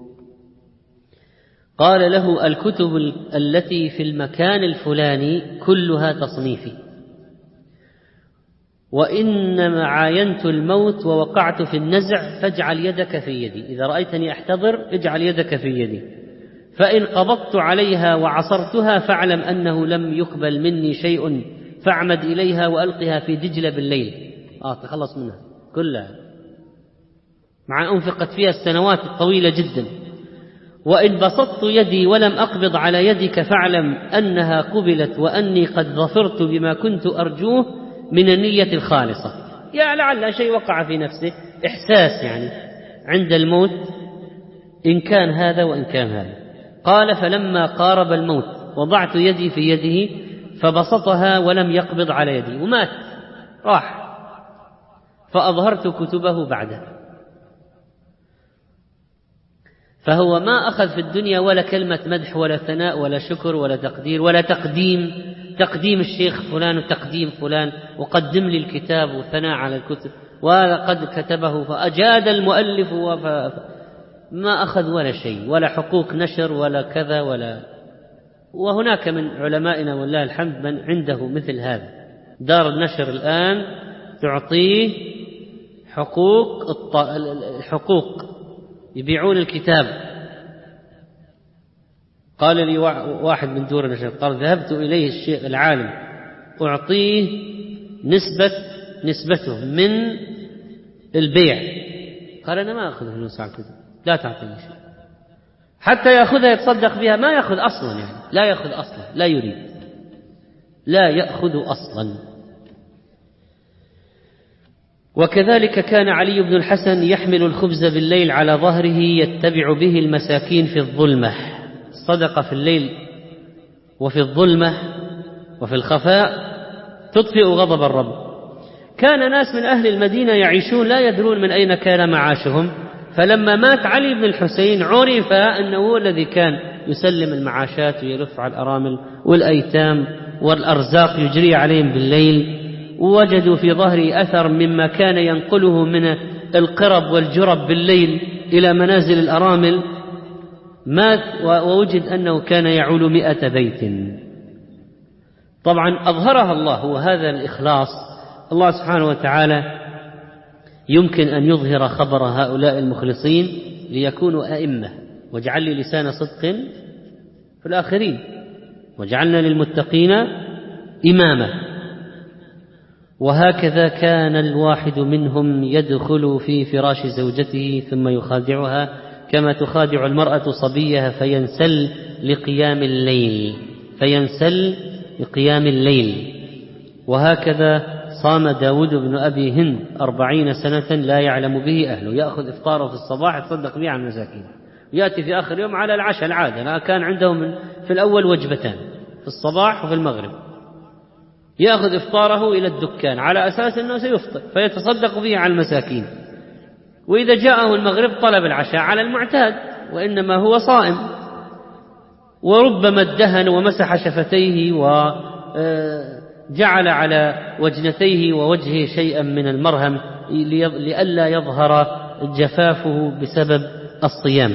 قال له الكتب التي في المكان الفلاني كلها تصنيفي، وإنما عاينت الموت ووقعت في النزع فاجعل يدك في يدي، إذا رأيتني أحتضر اجعل يدك في يدي، فإن قبضت عليها وعصرتها فاعلم أنه لم يقبل مني شيء، فاعمد إليها وألقها في دجلة بالليل. تخلص منها كلها مع أنفقت فيها السنوات الطويلة جدا. وإن بسطت يدي ولم أقبض على يدك فاعلم أنها قبلت وأني قد ظفرت بما كنت أرجوه من النية الخالصة. يا لعل شيء وقع في نفسه، إحساس يعني عند الموت، إن كان هذا وإن كان هذا. قال فلما قارب الموت وضعت يدي في يده فبسطها ولم يقبض على يدي ومات راح، فأظهرت كتبه بعده. فهو ما أخذ في الدنيا ولا كلمة مدح ولا ثناء ولا شكر ولا تقدير ولا تقديم الشيخ فلان وتقديم فلان وقدم لي الكتاب وثناء على الكتب وقد كتبه فأجاد المؤلف ما أخذ ولا شيء، ولا حقوق نشر ولا كذا ولا. وهناك من علمائنا والله الحمد من عنده مثل هذا، دار النشر الآن تعطيه حقوق يبيعون الكتاب قال لي واحد من دور النشر، قال ذهبت إليه الشيخ العالم أعطيه نسبته من البيع، قال أنا ما أخذ فلوس على كذا، لا تعطيني شيء حتى يأخذها يتصدق بها، ما يأخذ أصلا، يعني لا يأخذ أصلا، لا يريد، لا يأخذ أصلا. وكذلك كان علي بن الحسن يحمل الخبز بالليل على ظهره يتبع به المساكين في الظلمة، صدق في الليل وفي الظلمة وفي الخفاء تطفئ غضب الرب. كان ناس من أهل المدينة يعيشون لا يدرون من أين كان معاشهم، فلما مات علي بن الحسين عرف أنه هو الذي كان يسلم المعاشات ويلف على الأرامل والأيتام والأرزاق يجري عليهم بالليل، ووجدوا في ظهره أثر مما كان ينقله من القرب والجرب بالليل إلى منازل الأرامل. مات ووجد أنه كان يعول 100 بيت. طبعا أظهرها الله، وهذا الإخلاص الله سبحانه وتعالى يمكن أن يظهر خبر هؤلاء المخلصين ليكونوا أئمة. واجعل لي لسان صدق في الآخرين واجعلنا للمتقين إماما. وهكذا كان الواحد منهم يدخل في فراش زوجته ثم يخادعها كما تخادع المرأة صبيها فينسل لقيام الليل. وهكذا صام داود بن أبي هند 40 سنة لا يعلم به أهله، يأخذ إفطاره في الصباح يتصدق به على المساكين، يأتي في آخر يوم على العشاء العادة، كان عندهم في الأول وجبتان في الصباح وفي المغرب، يأخذ إفطاره إلى الدكان على أساس أنه سيفطر فيتصدق به على المساكين، وإذا جاءه المغرب طلب العشاء على المعتاد وإنما هو صائم، وربما ادهن ومسح شفتيه وجعل على وجنتيه ووجهه شيئا من المرهم لئلا يظهر جفافه بسبب الصيام.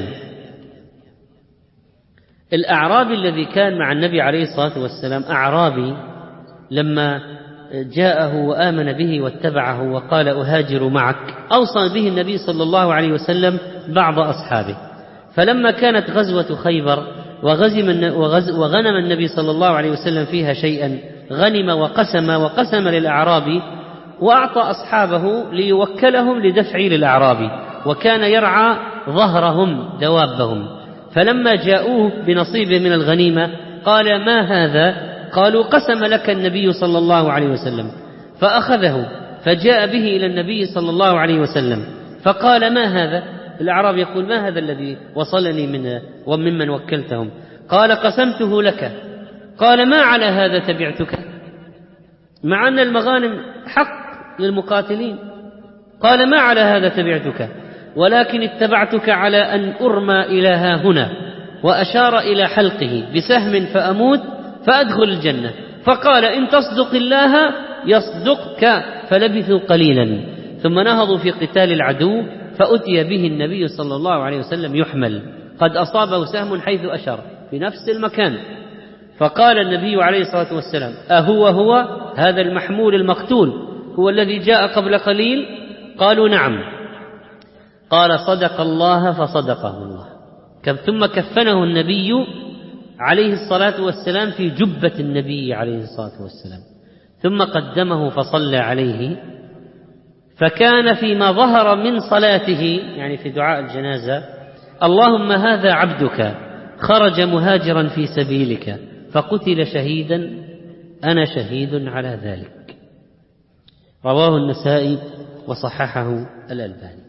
الأعرابي الذي كان مع النبي عليه الصلاة والسلام، أعرابي لما جاءه وآمن به واتبعه وقال أهاجر معك، أوصى به النبي صلى الله عليه وسلم بعض أصحابه. فلما كانت غزوة خيبر وغنم النبي صلى الله عليه وسلم فيها شيئا، غنم وقسم للأعرابي وأعطى أصحابه ليوكلهم لدفع للأعرابي، وكان يرعى ظهرهم دوابهم. فلما جاءوه بنصيبه من الغنيمة قال ما هذا؟ قالوا قسم لك النبي صلى الله عليه وسلم. فأخذه فجاء به إلى النبي صلى الله عليه وسلم فقال ما هذا؟ الأعراب يقول ما هذا الذي وصلني منه وممن وكلتهم؟ قال قسمته لك. قال ما على هذا تبعتك، مع أن المغانم حق للمقاتلين. قال ما على هذا تبعتك، ولكن اتبعتك على أن أرمى إلى ها هنا، وأشار إلى حلقه بسهم فأموت فأدخل الجنة. فقال إن تصدق الله يصدقك. فلبثوا قليلا ثم نهضوا في قتال العدو، فأتي به النبي صلى الله عليه وسلم يحمل، قد أصابه سهم حيث أشار في نفس المكان. فقال النبي عليه الصلاة والسلام هو هذا المحمول المقتول هو الذي جاء قبل قليل؟ قالوا نعم. قال صدق الله فصدقه الله. ثم كفنه النبي عليه الصلاة والسلام في جبة النبي عليه الصلاة والسلام، ثم قدمه فصلى عليه. فكان فيما ظهر من صلاته يعني في دعاء الجنازة اللهم هذا عبدك خرج مهاجرا في سبيلك فقتل شهيدا أنا شهيد على ذلك. رواه النسائي وصححه الألباني.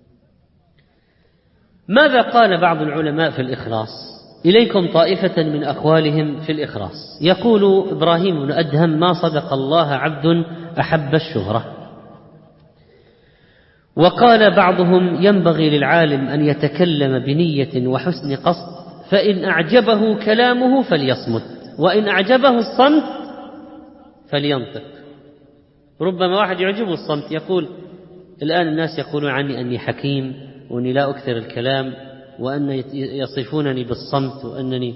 ماذا قال بعض العلماء في الإخلاص؟ إليكم طائفة من أقوالهم في الإخلاص. يقول إبراهيم بن أدهم ما صدق الله عبد أحب الشهرة. وقال بعضهم ينبغي للعالم أن يتكلم بنية وحسن قصد، فإن أعجبه كلامه فليصمت، وإن أعجبه الصمت فلينطق. ربما واحد يعجبه الصمت، يقول الآن الناس يقولون عني أني حكيم وأني لا أكثر الكلام وأن يصفونني بالصمت وأنني،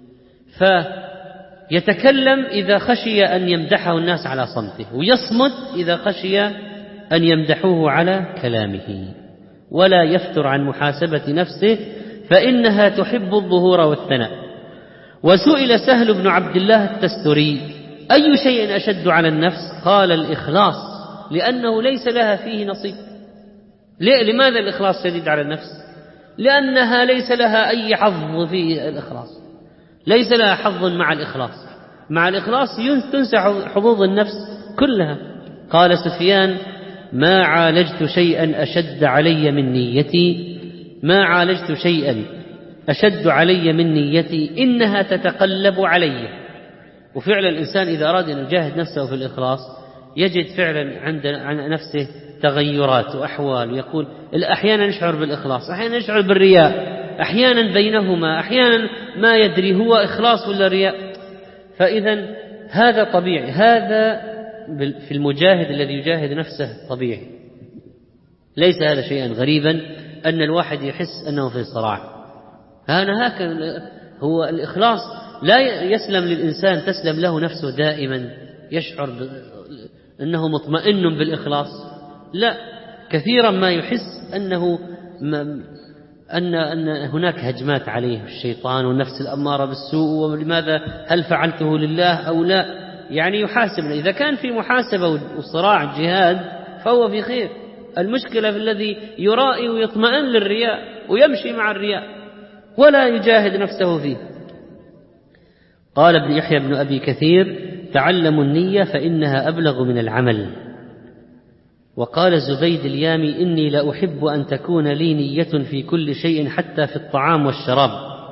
فيتكلم إذا خشي أن يمدحه الناس على صمته، ويصمت إذا خشي أن يمدحوه على كلامه. ولا يفتر عن محاسبة نفسه فإنها تحب الظهور والثناء. وسئل سهل بن عبد الله التستري: أي شيء أشد على النفس؟ قال: الإخلاص، لأنه ليس لها فيه نصيب. لماذا الإخلاص شديد على النفس؟ لأنها ليس لها أي حظ في الإخلاص، ليس لها حظ مع الإخلاص. مع الإخلاص تنسى حظوظ النفس كلها. قال سفيان: ما عالجت شيئا أشد علي من نيتي، ما عالجت شيئا أشد علي من نيتي إنها تتقلب علي. وفعلا الإنسان إذا أراد أن يجاهد نفسه في الإخلاص يجد فعلا عند نفسه تغيرات وأحوال، يقول أحيانا يشعر بالإخلاص، أحيانا يشعر بالرياء، أحيانا بينهما، أحيانا ما يدري هو إخلاص ولا رياء. فإذا هذا طبيعي، هذا في المجاهد الذي يجاهد نفسه طبيعي، ليس هذا شيئا غريبا أن الواحد يحس أنه في صراع. هكذا هو الإخلاص، لا يسلم للإنسان تسلم له نفسه دائما يشعر أنه مطمئن بالإخلاص، لا، كثيرا ما يحس أن هناك هجمات عليه الشيطان والنفس الأمارة بالسوء، ولماذا، هل فعلته لله أو لا؟ يعني يحاسب. إذا كان في محاسبة وصراع جهاد فهو في خير. المشكلة في الذي يرائي ويطمئن للرياء ويمشي مع الرياء ولا يجاهد نفسه فيه. قال ابن يحيى بن أبي كثير: تعلموا النية فإنها أبلغ من العمل. وقال زبيد اليامي: إني لأحب أن تكون لي نية في كل شيء حتى في الطعام والشراب.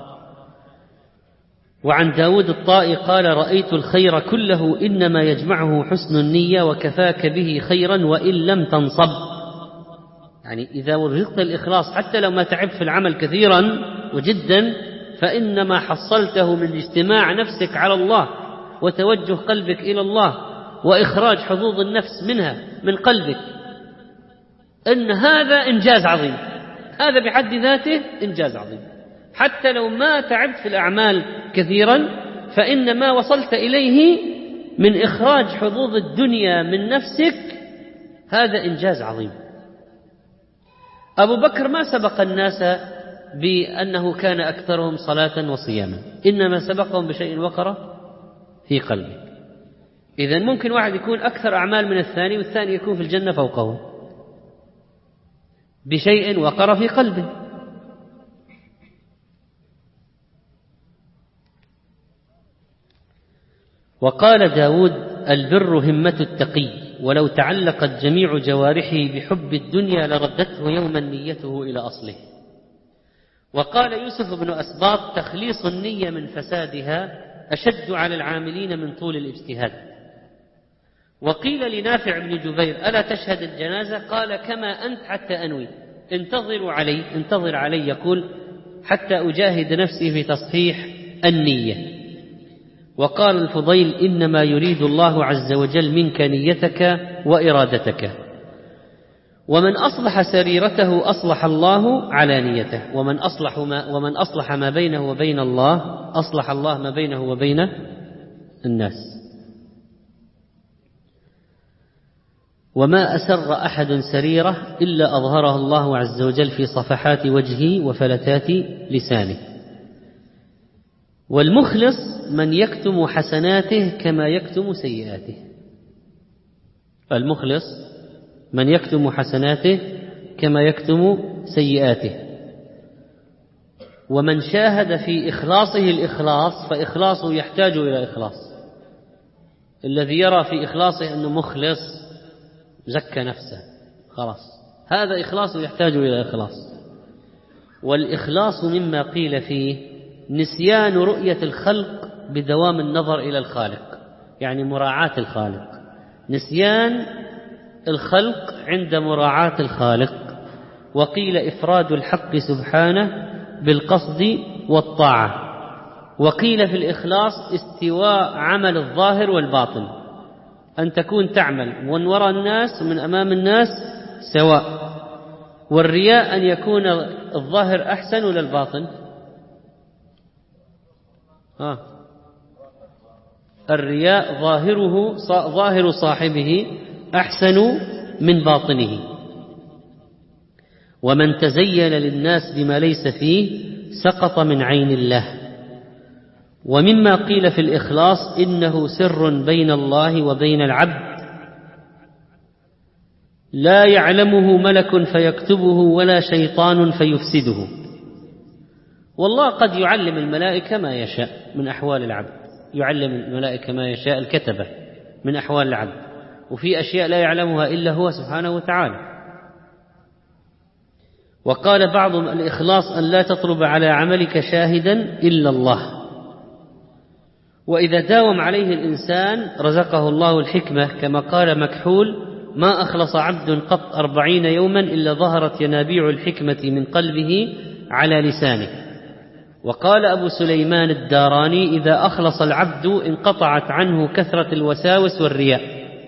وعن داود الطائي قال: رأيت الخير كله إنما يجمعه حسن النية، وكفاك به خيرا وإن لم تنصب. يعني إذا وفقت الإخلاص حتى لو ما تعبت في العمل كثيرا وجدا، فإنما حصلته من اجتماع نفسك على الله وتوجه قلبك إلى الله وإخراج حظوظ النفس منها من قلبك، إن هذا إنجاز عظيم، هذا بحد ذاته إنجاز عظيم. حتى لو ما تعبت في الأعمال كثيرا، فإن ما وصلت إليه من إخراج حظوظ الدنيا من نفسك هذا إنجاز عظيم. أبو بكر ما سبق الناس بأنه كان أكثرهم صلاة وصياما، إنما سبقهم بشيء وقر في قلبه. إذن ممكن واحد يكون أكثر أعمال من الثاني، والثاني يكون في الجنة فوقه بشيء وقر في قلبه. وقال داود: البر همة التقي، ولو تعلقت جميع جوارحه بحب الدنيا لردته يوما نيته إلى أصله. وقال يوسف بن أسباط: تخليص النية من فسادها أشد على العاملين من طول الاجتهاد. وقيل لنافع بن جبير: ألا تشهد الجنازة؟ قال: كما أنت حتى أنوي، انتظر علي، يقول حتى أجاهد نفسي في تصحيح النية. وقال الفضيل: إنما يريد الله عز وجل منك نيتك وإرادتك، ومن أصلح سريرته أصلح الله علانيته، ومن أصلح ما بينه وبين الله أصلح الله ما بينه وبين الناس. وما أسر أحد سريرة إلا أظهرها الله عز وجل في صفحات وجهه وفلتات لسانه. والمخلص من يكتم حسناته كما يكتم سيئاته. المخلص من يكتم حسناته كما يكتم سيئاته. ومن شاهد في إخلاصه الإخلاص فإخلاصه يحتاج إلى إخلاص. الذي يرى في إخلاصه أنه مخلص زكى نفسه خلاص، هذا إخلاصه يحتاج إلى إخلاص. والإخلاص مما قيل فيه نسيان رؤية الخلق بدوام النظر إلى الخالق، يعني مراعاة الخالق، نسيان الخلق عند مراعاة الخالق. وقيل إفراد الحق سبحانه بالقصد والطاعة. وقيل في الإخلاص استواء عمل الظاهر والباطن، أن تكون تعمل من وراء الناس ومن أمام الناس سواء. والرياء أن يكون الظاهر أحسن ولا الباطن؟ الرياء ظاهر صاحبه أحسن من باطنه. ومن تزين للناس بما ليس فيه سقط من عين الله. ومما قيل في الإخلاص إنه سر بين الله وبين العبد لا يعلمه ملك فيكتبه ولا شيطان فيفسده. والله قد يعلم الملائكة ما يشاء من أحوال العبد، يعلم الملائكة ما يشاء الكتبة من أحوال العبد، وفي أشياء لا يعلمها إلا هو سبحانه وتعالى. وقال بعضهم الإخلاص أن لا تطلب على عملك شاهدا إلا الله، وإذا داوم عليه الإنسان رزقه الله الحكمة، كما قال مكحول: ما أخلص عبد قط 40 يوما إلا ظهرت ينابيع الحكمة من قلبه على لسانه. وقال أبو سليمان الداراني: إذا أخلص العبد انقطعت عنه كثرة الوساوس والرياء.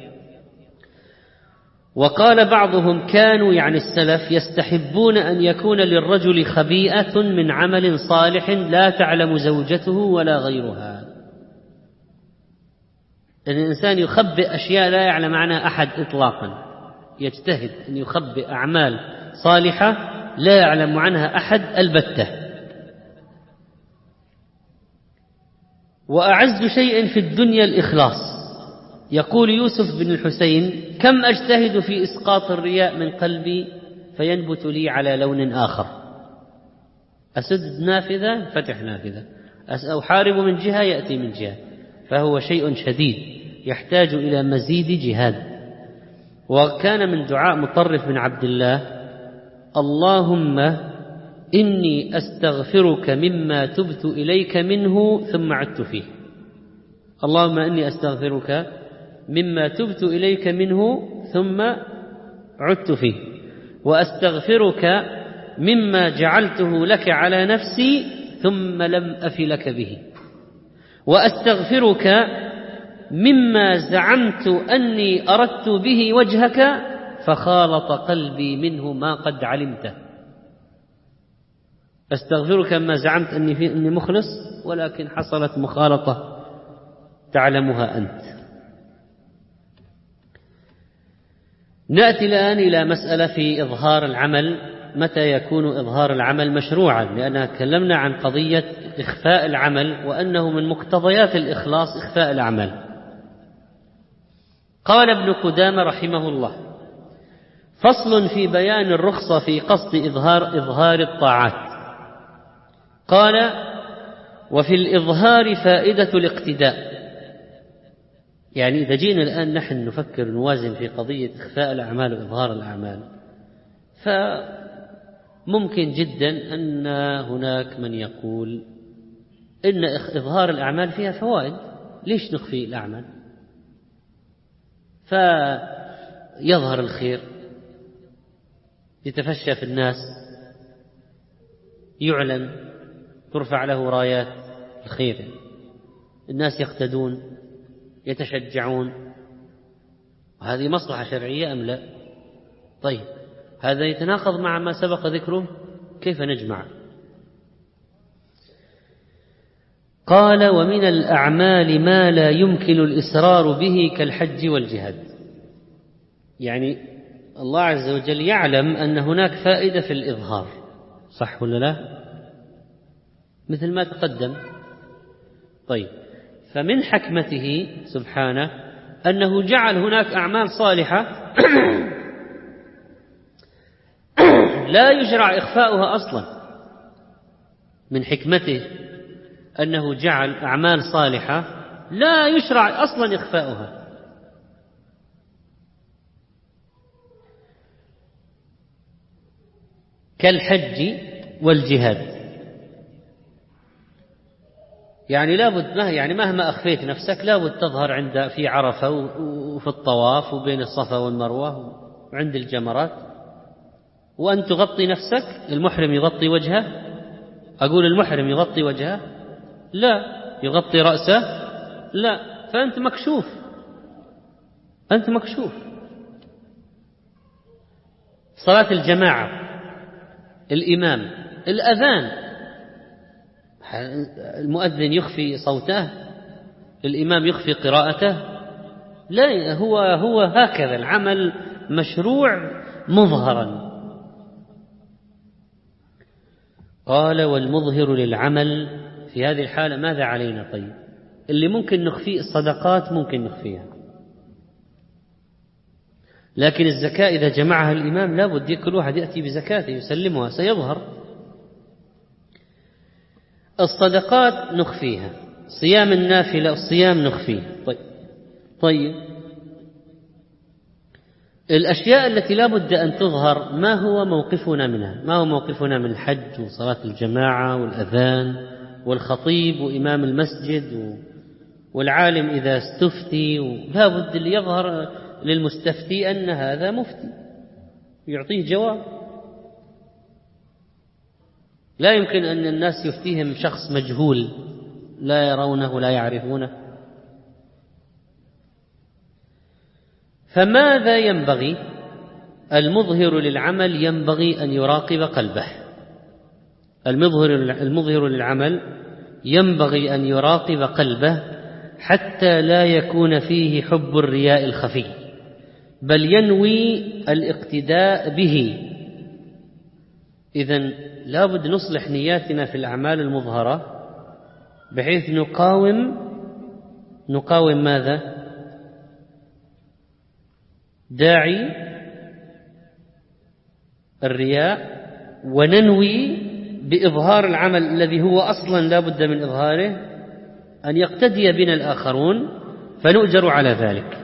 وقال بعضهم: كانوا يعني السلف يستحبون أن يكون للرجل خبيئة من عمل صالح لا تعلم زوجته ولا غيرها. أن الإنسان يخبئ أشياء لا يعلم عنها أحد إطلاقا، يجتهد أن يخبئ أعمال صالحة لا يعلم عنها أحد البتة. وأعز شيء في الدنيا الإخلاص. يقول يوسف بن الحسين: كم أجتهد في إسقاط الرياء من قلبي فينبت لي على لون آخر. أسد نافذة فتح نافذة، أحارب من جهة يأتي من جهة، فهو شيء شديد يحتاج إلى مزيد جهاد. وكان من دعاء مطرف بن عبد الله: اللهم إني أستغفرك مما تبت إليك منه ثم عدت فيه. اللهم إني أستغفرك مما تبت إليك منه ثم عدت فيه، وأستغفرك مما جعلته لك على نفسي ثم لم أف لك به، وأستغفرك مما زعمت أني أردت به وجهك فخالط قلبي منه ما قد علمته. أستغفرك مما زعمت أني مخلص ولكن حصلت مخالطة تعلمها أنت. نأتي الآن إلى مسألة في إظهار العمل. متى يكون إظهار العمل مشروعا؟ لأننا تكلمنا عن قضية إخفاء العمل، وأنه من مقتضيات الإخلاص إخفاء الأعمال. قال ابن قدامة رحمه الله: فصل في بيان الرخصة في قصد إظهار الطاعات. قال: وفي الإظهار فائدة الاقتداء. يعني إذا جينا الآن نحن نفكر نوازن في قضية إخفاء الأعمال وإظهار الأعمال، فممكن جدا أن هناك من يقول إن إظهار الأعمال فيها فوائد، ليش نخفي الأعمال؟ فيظهر الخير، يتفشى في الناس، يعلن، ترفع له رايات الخير، الناس يقتدون، يتشجعون. وهذه مصلحة شرعية أم لا؟ طيب، هذا يتناقض مع ما سبق ذكره، كيف نجمع؟ قال: ومن الأعمال ما لا يمكن الإسرار به كالحج والجهاد. يعني الله عز وجل يعلم أن هناك فائدة في الإظهار، صح ولا لا؟ مثل ما تقدم. طيب، فمن حكمته سبحانه أنه جعل هناك أعمال صالحة لا يشرع إخفاؤها أصلا. من حكمته أنه جعل أعمال صالحة لا يشرع أصلا إخفاؤها. كالحج والجهاد. يعني لابد مهما أخفيت نفسك لابد تظهر في عرفة وفي الطواف وبين الصفا والمروة وعند الجمرات، وأن تغطي نفسك. المحرم يغطي وجهه؟ أقول المحرم يغطي وجهه؟ لا. يغطي رأسه؟ لا. فأنت مكشوف، أنت مكشوف. صلاة الجماعة، الإمام، الأذان، المؤذن يخفي صوته، الإمام يخفي قراءته؟ لا، هو هكذا العمل مشروع مظهرا. قال: والمظهر للعمل في هذه الحالة ماذا علينا؟ طيب اللي ممكن نخفيه الصدقات ممكن نخفيها، لكن الزكاة إذا جمعها الإمام لا بد كل واحد يأتي بزكاته يسلمها سيظهر. الصدقات نخفيها، صيام النافلة الصيام نخفيه. طيب الأشياء التي لا بد أن تظهر ما هو موقفنا منها؟ ما هو موقفنا من الحج وصلاة الجماعة والأذان والخطيب وإمام المسجد والعالم إذا استفتي؟ لا بد اللي يظهر للمستفتي أن هذا مفتي يعطيه جواب. لا يمكن أن الناس يفتيهم شخص مجهول لا يرونه لا يعرفونه. فماذا ينبغي؟ المظهر للعمل ينبغي أن يراقب قلبه. المظهر للعمل ينبغي أن يراقب قلبه حتى لا يكون فيه حب الرياء الخفي، بل ينوي الاقتداء به. إذن لا بد نصلح نياتنا في الأعمال المظهرة بحيث نقاوم ماذا؟ داعي الرياء، وننوي بإظهار العمل الذي هو أصلا لا بد من إظهاره أن يقتدي بنا الآخرون فنؤجر على ذلك.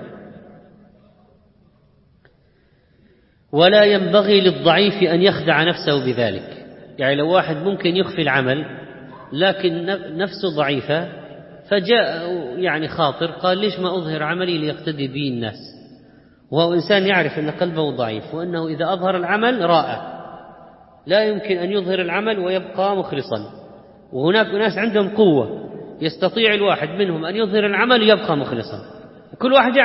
ولا ينبغي للضعيف أن يخدع نفسه بذلك. يعني لو واحد ممكن يخفي العمل لكن نفسه ضعيفة فجاء يعني خاطر قال ليش ما أظهر عملي ليقتدي به الناس، وهو إنسان يعرف أن قلبه ضعيف وأنه إذا أظهر العمل رائع، لا يمكن أن يظهر العمل ويبقى مخلصا. وهناك ناس عندهم قوة يستطيع الواحد منهم أن يظهر العمل ويبقى مخلصا. كل واحد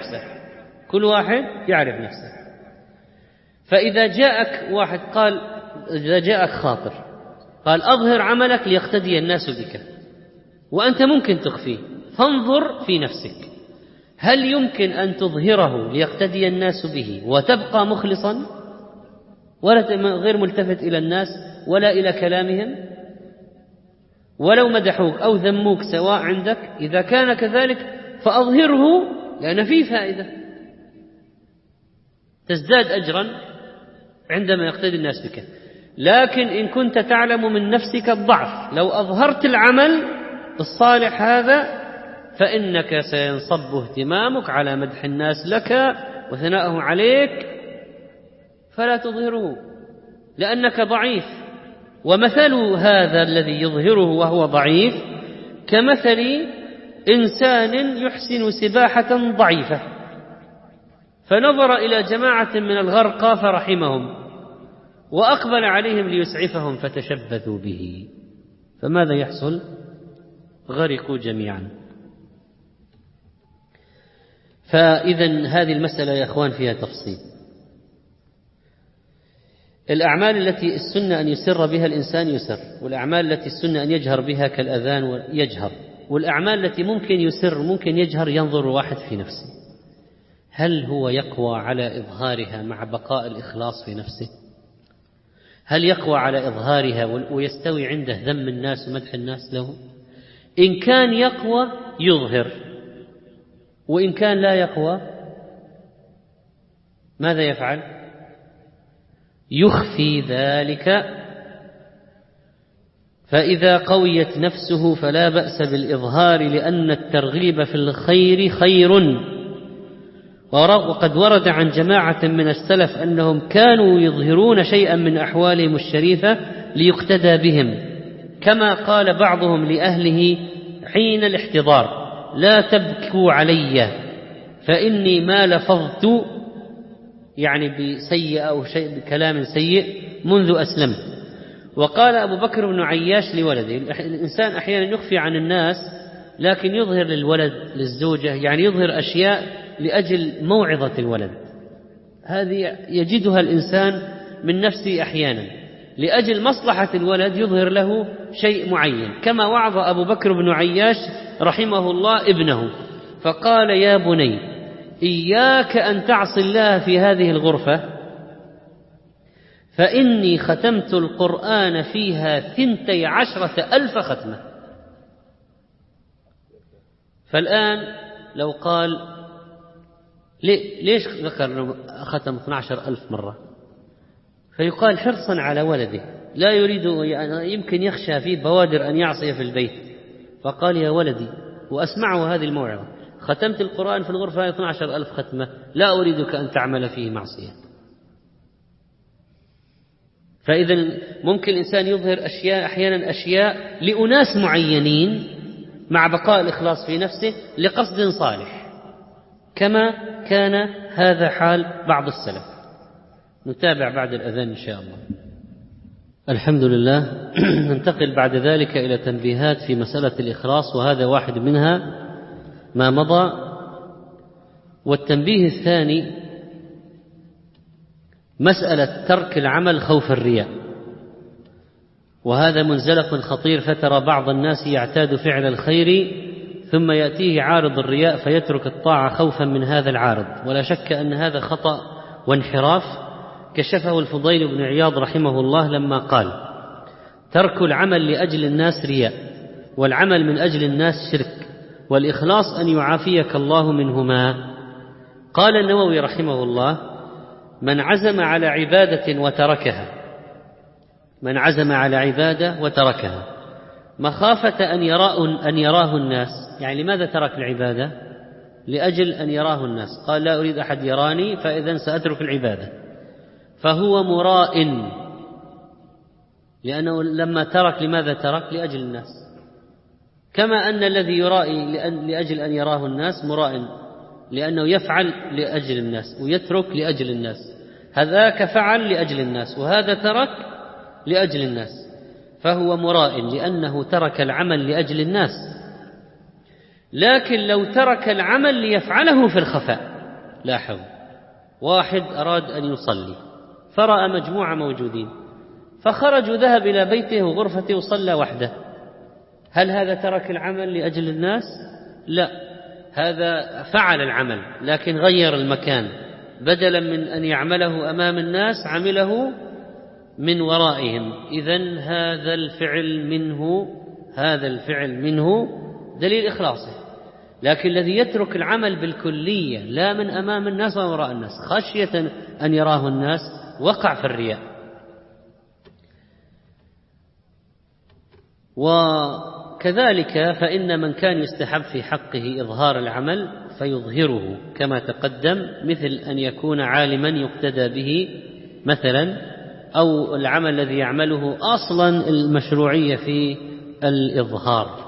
يعرف نفسه. فإذا جاءك واحد إذا جاءك خاطر قال أظهر عملك ليقتدي الناس بك وأنت ممكن تخفيه، فانظر في نفسك هل يمكن أن تظهره ليقتدي الناس به وتبقى مخلصا ولا غير ملتفت إلى الناس ولا إلى كلامهم ولو مدحوك أو ذموك سواء عندك؟ إذا كان كذلك فأظهره لأن فيه فائدة، تزداد أجرا عندما يقتدي الناس بك. لكن إن كنت تعلم من نفسك الضعف لو أظهرت العمل الصالح هذا فإنك سينصب اهتمامك على مدح الناس لك وثناءهم عليك، فلا تظهره لأنك ضعيف. ومثل هذا الذي يظهره وهو ضعيف كمثل إنسان يحسن سباحة ضعيفة فنظر إلى جماعة من الغرقى فرحمهم وأقبل عليهم ليسعفهم فتشبثوا به، فماذا يحصل؟ غرقوا جميعا. فإذن هذه المسألة يا أخوان فيها تفصيل. الأعمال التي السنة أن يسر بها الإنسان يسر، والأعمال التي السنة أن يجهر بها كالأذان يجهر، والأعمال التي ممكن يسر ممكن يجهر ينظر واحد في نفسه هل هو يقوى على إظهارها مع بقاء الإخلاص في نفسه؟ هل يقوى على إظهارها ويستوي عنده ذم الناس ومدح الناس له؟ إن كان يقوى يظهر، وإن كان لا يقوى ماذا يفعل؟ يخفي ذلك. فإذا قويت نفسه فلا بأس بالإظهار لأن الترغيب في الخير خير. وقد ورد عن جماعة من السلف أنهم كانوا يظهرون شيئا من أحوالهم الشريفة ليقتدى بهم، كما قال بعضهم لأهله حين الاحتضار لا تبكوا علي فإني ما لفظت يعني بسيء أو شيء بكلام سيء منذ أسلمت. وقال أبو بكر بن عياش لولده، الإنسان أحيانا يخفي عن الناس لكن يظهر للولد للزوجة، يعني يظهر أشياء لأجل موعظة الولد، هذه يجدها الإنسان من نفسه أحيانا لأجل مصلحة الولد يظهر له شيء معين، كما وعظ أبو بكر بن عياش رحمه الله ابنه فقال يا بني إياك أن تعصي الله في هذه الغرفة فإني ختمت القرآن فيها 12,000 ختمة. فالآن لو قال ليش ذكر ختم 12,000 مرة؟ فيقال حرصا على ولده، لا يريد، يمكن يخشى فيه بوادر أن يعصي في البيت، فقال يا ولدي وأسمعه هذه الموعظة: ختمت القرآن في الغرفة 12,000 ختمة، لا أريدك أن تعمل فيه معصية. فإذا ممكن الإنسان يظهر أحيانا أشياء لأناس معينين مع بقاء الإخلاص في نفسه لقصد صالح، كما كان هذا حال بعض السلف. نتابع بعد الأذان إن شاء الله. الحمد لله. ننتقل بعد ذلك إلى تنبيهات في مسألة الإخلاص، وهذا واحد منها ما مضى. والتنبيه الثاني مسألة ترك العمل خوف الرياء، وهذا منزلق خطير، فترى بعض الناس يعتاد فعل الخير ثم يأتيه عارض الرياء فيترك الطاعة خوفا من هذا العارض، ولا شك أن هذا خطأ وانحراف كشفه الفضيل بن عياض رحمه الله لما قال: ترك العمل لأجل الناس رياء، والعمل من أجل الناس شرك، والإخلاص أن يعافيك الله منهما. قال النووي رحمه الله: من عزم على عبادة وتركها مخافة أن يراه الناس، يعني لماذا ترك العبادة؟ لأجل أن يراه الناس، قال لا أريد أحد يراني فإذن سأترك العبادة، فهو مراء، لأنه لما ترك لماذا ترك؟ لأجل الناس، كما أن الذي يرائي لأجل أن يراه الناس مراء، لأنه يفعل لأجل الناس ويترك لأجل الناس. هذاك فعل لأجل الناس وهذا ترك لأجل الناس، فهو مراء لأنه ترك العمل لأجل الناس. لكن لو ترك العمل ليفعله في الخفاء، لاحظ، واحد أراد أن يصلي فرأى مجموعة موجودين فخرج وذهب إلى بيته وغرفته وصلى وحده، هل هذا ترك العمل لأجل الناس؟ لا، هذا فعل العمل لكن غير المكان، بدلا من أن يعمله أمام الناس عمله من ورائهم. إذن هذا الفعل منه دليل إخلاصه. لكن الذي يترك العمل بالكلية لا من أمام الناس ولا وراء الناس خشية أن يراه الناس وقع في الرياء. وكذلك فإن من كان يستحب في حقه إظهار العمل فيظهره كما تقدم، مثل أن يكون عالما يقتدى به مثلا، أو العمل الذي يعمله أصلا المشروعية في الإظهار.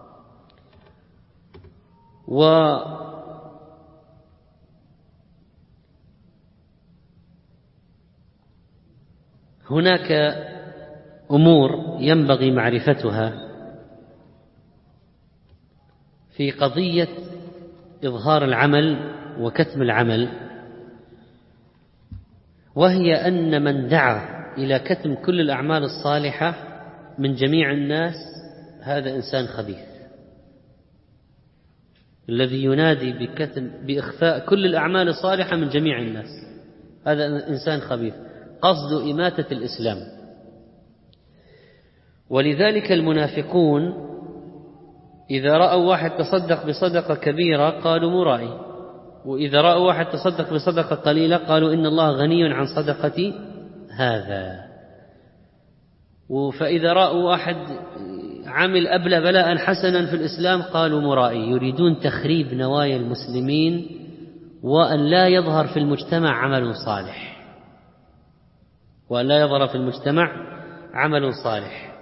وهناك أمور ينبغي معرفتها في قضية إظهار العمل وكتم العمل، وهي أن من دعا إلى كتم كل الأعمال الصالحة من جميع الناس هذا إنسان خبيث. الذي ينادي بإخفاء كل الأعمال الصالحة من جميع الناس هذا إنسان خبيث، قصد إماتة الإسلام. ولذلك المنافقون إذا رأوا واحد تصدق بصدقة كبيرة قالوا مرائي، وإذا رأوا واحد تصدق بصدقة قليلة قالوا إن الله غني عن صدقة هذا. فإذا رأوا واحد عمل أبلى بلاء حسنا في الإسلام قالوا مرائي، يريدون تخريب نوايا المسلمين وأن لا يظهر في المجتمع عمل صالح،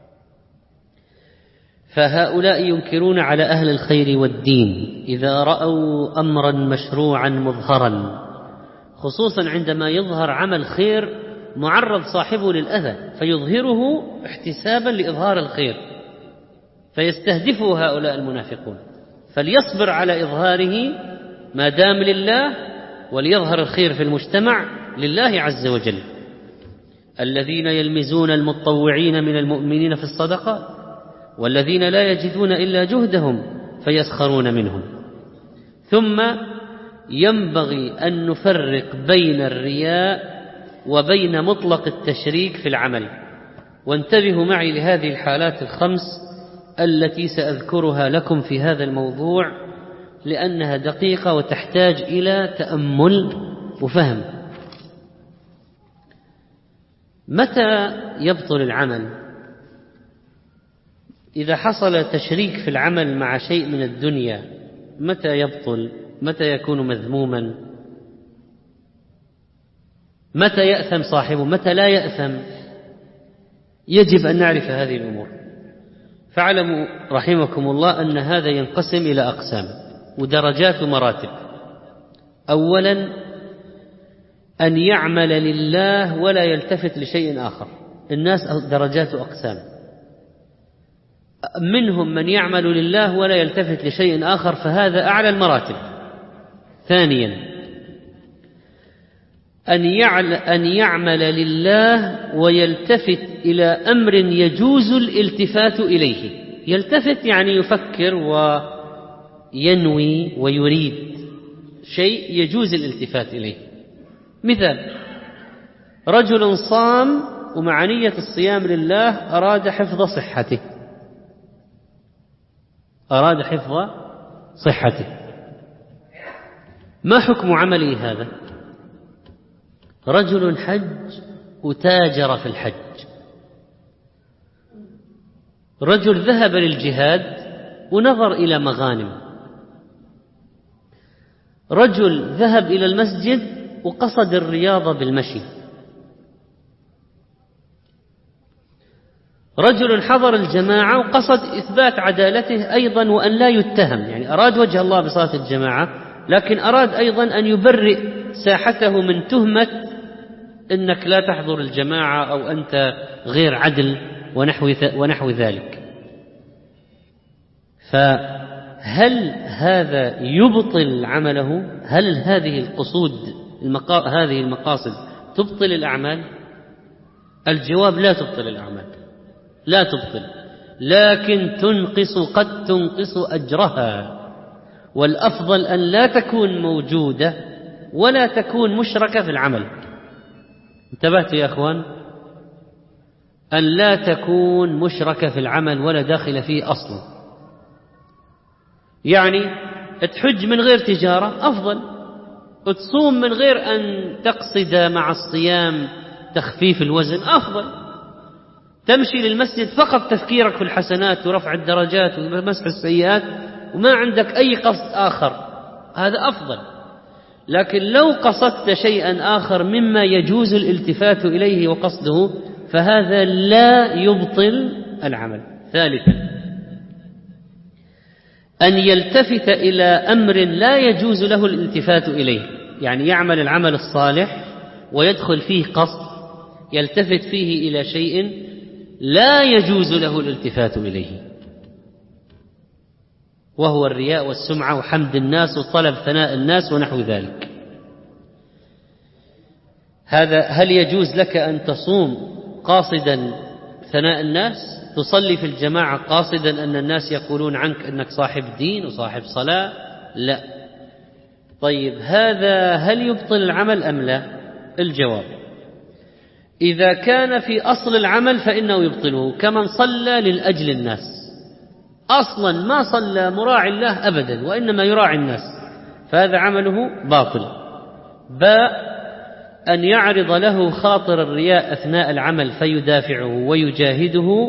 فهؤلاء ينكرون على أهل الخير والدين إذا رأوا أمرا مشروعا مظهرا، خصوصا عندما يظهر عمل خير معرض صاحبه للأذى فيظهره احتسابا لإظهار الخير، فيستهدفه هؤلاء المنافقون، فليصبر على إظهاره ما دام لله، وليظهر الخير في المجتمع لله عز وجل. الذين يلمزون المتطوعين من المؤمنين في الصدقة والذين لا يجدون إلا جهدهم فيسخرون منهم. ثم ينبغي أن نفرق بين الرياء وبين مطلق التشريك في العمل، وانتبهوا معي لهذه الحالات الخمس التي سأذكرها لكم في هذا الموضوع لأنها دقيقة وتحتاج إلى تأمل وفهم. متى يبطل العمل؟ إذا حصل تشريك في العمل مع شيء من الدنيا متى يبطل؟ متى يكون مذموما؟ متى يأثم صاحبه؟ متى لا يأثم؟ يجب أن نعرف هذه الأمور. فاعلموا رحمكم الله أن هذا ينقسم إلى أقسام ودرجات ومراتب. أولا أن يعمل لله ولا يلتفت لشيء آخر. الناس درجات وأقسام، منهم من يعمل لله ولا يلتفت لشيء آخر، فهذا أعلى المراتب. ثانيا أن يعمل لله ويلتفت إلى أمر يجوز الالتفات إليه. يلتفت يعني يفكر وينوي ويريد شيء يجوز الالتفات إليه. مثال: رجل صام ومع نية الصيام لله أراد حفظ صحته، ما حكم عمله هذا؟ رجل حج وتاجر في الحج، رجل ذهب للجهاد ونظر إلى مغانم، رجل ذهب إلى المسجد وقصد الرياضة بالمشي، رجل حضر الجماعة وقصد إثبات عدالته أيضا وأن لا يتهم، يعني أراد وجه الله بصلاة الجماعة لكن أراد أيضا أن يبرئ ساحته من تهمة إنك لا تحضر الجماعة أو أنت غير عدل ونحو ذلك. فهل هذا يبطل عمله؟ هل هذه هذه المقاصد تبطل الأعمال؟ الجواب: لا تبطل الأعمال، لا تبطل، لكن قد تنقص أجرها، والأفضل أن لا تكون موجودة ولا تكون مشركة في العمل. انتبهتوا يا أخوان؟ أن لا تكون مشركة في العمل ولا داخل فيه أصلا. يعني تحج من غير تجارة أفضل، وتصوم من غير أن تقصد مع الصيام تخفيف الوزن أفضل، تمشي للمسجد فقط تفكيرك في الحسنات ورفع الدرجات ومسح السيئات وما عندك أي قصد آخر، هذا أفضل. لكن لو قصدت شيئا آخر مما يجوز الالتفات إليه وقصده فهذا لا يبطل العمل. ثالثا أن يلتفت إلى أمر لا يجوز له الالتفات إليه، يعني يعمل العمل الصالح ويدخل فيه قصد يلتفت فيه إلى شيء لا يجوز له الالتفات إليه، وهو الرياء والسمعة وحمد الناس وطلب ثناء الناس ونحو ذلك. هذا هل يجوز لك أن تصوم قاصدا ثناء الناس، تصلي في الجماعة قاصدا أن الناس يقولون عنك أنك صاحب دين وصاحب صلاة؟ لا. طيب هذا هل يبطل العمل أم لا؟ الجواب: إذا كان في أصل العمل فإنه يبطله، كمن صلى للأجل الناس، أصلا ما صلى مراعي الله أبدا وإنما يراعي الناس، فهذا عمله باطل. باء أن يعرض له خاطر الرياء أثناء العمل فيدافعه ويجاهده،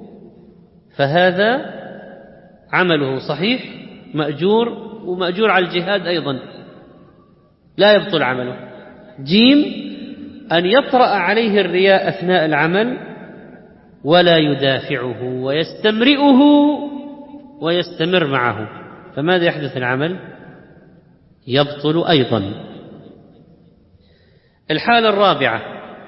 فهذا عمله صحيح مأجور، ومأجور على الجهاد أيضا، لا يبطل عمله. جيم أن يطرأ عليه الرياء أثناء العمل ولا يدافعه ويستمرئه ويستمر معه، فماذا يحدث؟ العمل يبطل أيضا. الحالة الرابعة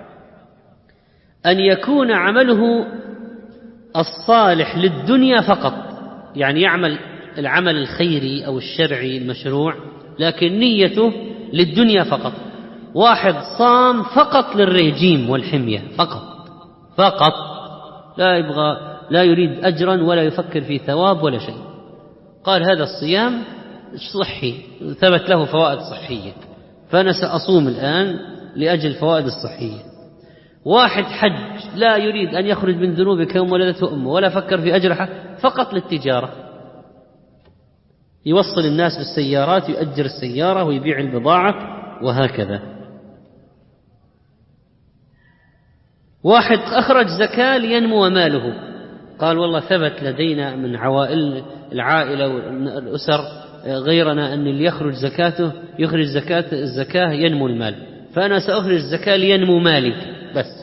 أن يكون عمله الصالح للدنيا فقط، يعني يعمل العمل الخيري أو الشرعي المشروع لكن نيته للدنيا فقط. واحد صام فقط للرجيم والحمية فقط لا يريد أجرا ولا يفكر في ثواب ولا شيء، قال هذا الصيام صحي ثبت له فوائد صحية فأنا سأصوم الآن لأجل الفوائد الصحية. واحد حج لا يريد أن يخرج من ذنوبه كيوم ولدته أمه ولا فكر في أجرها، فقط للتجارة، يوصل الناس بالسيارات، يؤجر السيارة ويبيع البضاعة وهكذا. واحد أخرج زكاة لينمو ماله، قال والله ثبت لدينا من عوائل العائلة والأسر غيرنا أن اللي يخرج زكاته يخرج الزكاة ينمو المال، فأنا سأخرج الزكاة لينمو مالي بس.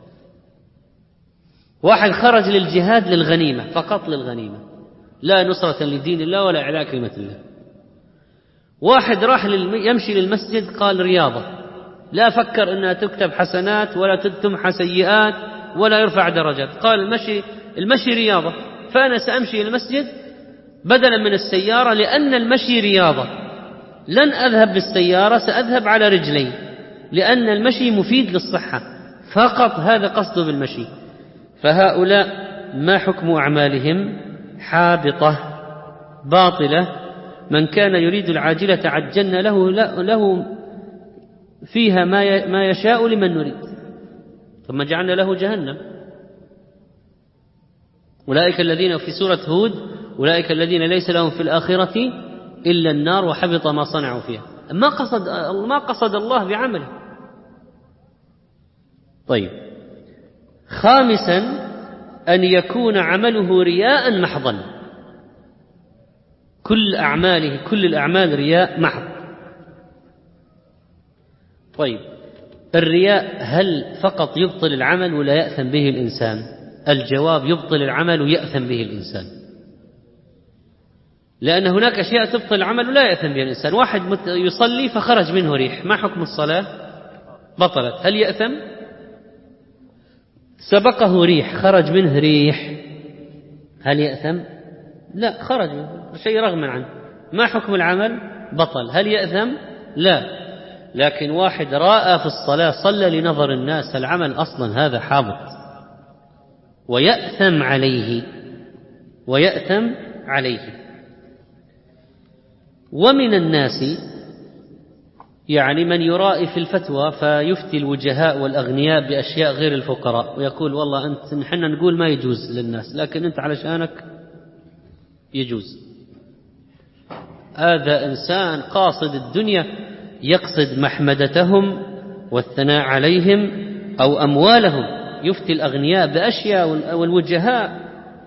واحد خرج للجهاد للغنيمة، فقط للغنيمة، لا نصرة لدين الله ولا إعلاء كلمة الله. واحد راح يمشي للمسجد، قال رياضة، لا فكر أنها تكتب حسنات ولا تمحى سيئات ولا يرفع درجات، قال المشي رياضة، فأنا سأمشي للمسجد بدلا من السيارة، لأن المشي رياضة، لن أذهب بالسيارة، سأذهب على رجلي، لأن المشي مفيد للصحة، فقط هذا قصده بالمشي. فهؤلاء ما حكم أعمالهم؟ حابطة باطلة. من كان يريد العاجلة عجلنا له فيها ما يشاء لمن نريد ثم جعلنا له جهنم. أولئك الذين في سورة هود أولئك الذين ليس لهم في الآخرة إلا النار وحبط ما صنعوا فيها. ما قصد الله بعمله. طيب، خامسا أن يكون عمله رياء محضا، كل الأعمال رياء محض. طيب، الرياء هل فقط يبطل العمل ولا يأثم به الإنسان؟ الجواب: يبطل العمل ويأثم به الإنسان، لأن هناك أشياء تبطل العمل ولا يأثم به الإنسان. واحد يصلي فخرج منه ريح، ما حكم الصلاة؟ بطلت، هل يأثم؟ سبقه ريح خرج منه ريح، هل يأثم؟ لا، خرج منه شيء رغما عنه، ما حكم العمل؟ بطل، هل يأثم؟ لا. لكن واحد رأى في الصلاة صلى لنظر الناس، العمل أصلا هذا حابط ويأثم عليه. ومن الناس يعني من يرائي في الفتوى فيفتي الوجهاء والأغنياء بأشياء غير الفقراء، ويقول والله نحن نقول ما يجوز للناس لكن أنت علشانك يجوز. هذا إنسان قاصد الدنيا، يقصد محمدتهم والثناء عليهم أو أموالهم، يفتي الأغنياء بأشياء والوجهاء،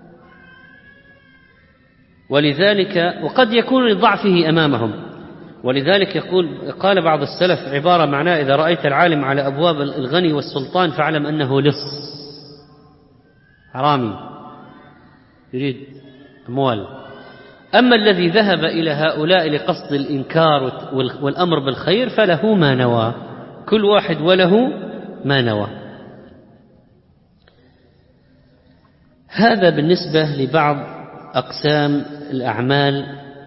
ولذلك وقد يكون لضعفه أمامهم. ولذلك قال بعض السلف عبارة معناه: إذا رأيت العالم على أبواب الغني والسلطان فاعلم أنه لص حرامي يريد أموال. أما الذي ذهب إلى هؤلاء لقصد الإنكار والأمر بالخير فله ما نوى، كل واحد وله ما نوى. هذا بالنسبة لبعض أقسام الأعمال.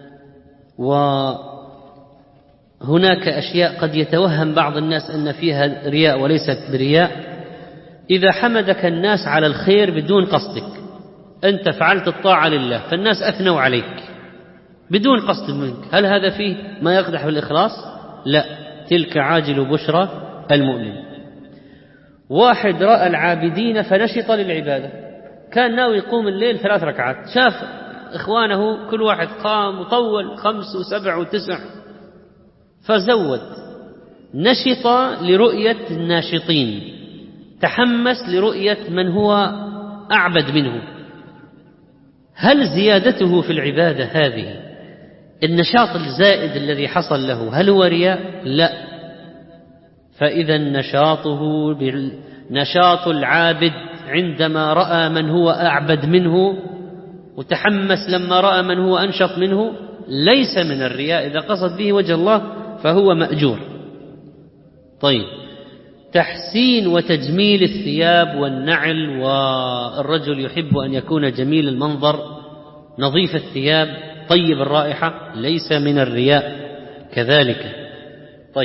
وهناك أشياء قد يتوهم بعض الناس أن فيها رياء وليست برياء. إذا حمدك الناس على الخير بدون قصدك، أنت فعلت الطاعة لله فالناس أثنوا عليك بدون قصد منك، هل هذا فيه ما يقدح بالإخلاص؟ لا، تلك عاجل بشرى المؤمن. واحد رأى العابدين فنشط للعبادة، كان ناوي يقوم الليل 3 ركعات، شاف إخوانه كل واحد قام وطول 5 و7 و9 فزود، نشط لرؤية الناشطين، تحمس لرؤية من هو أعبد منه. هل زيادته في العبادة هذه النشاط الزائد الذي حصل له هل هو رياء؟ لا. فإذا نشاط العابد عندما رأى من هو أعبد منه وتحمس لما رأى من هو أنشط منه ليس من الرياء، إذا قصد به وجه الله فهو مأجور. طيب، تحسين وتجميل الثياب والنعل، والرجل يحب أن يكون جميل المنظر نظيف الثياب طيب الرائحة، ليس من الرياء كذلك. طيب،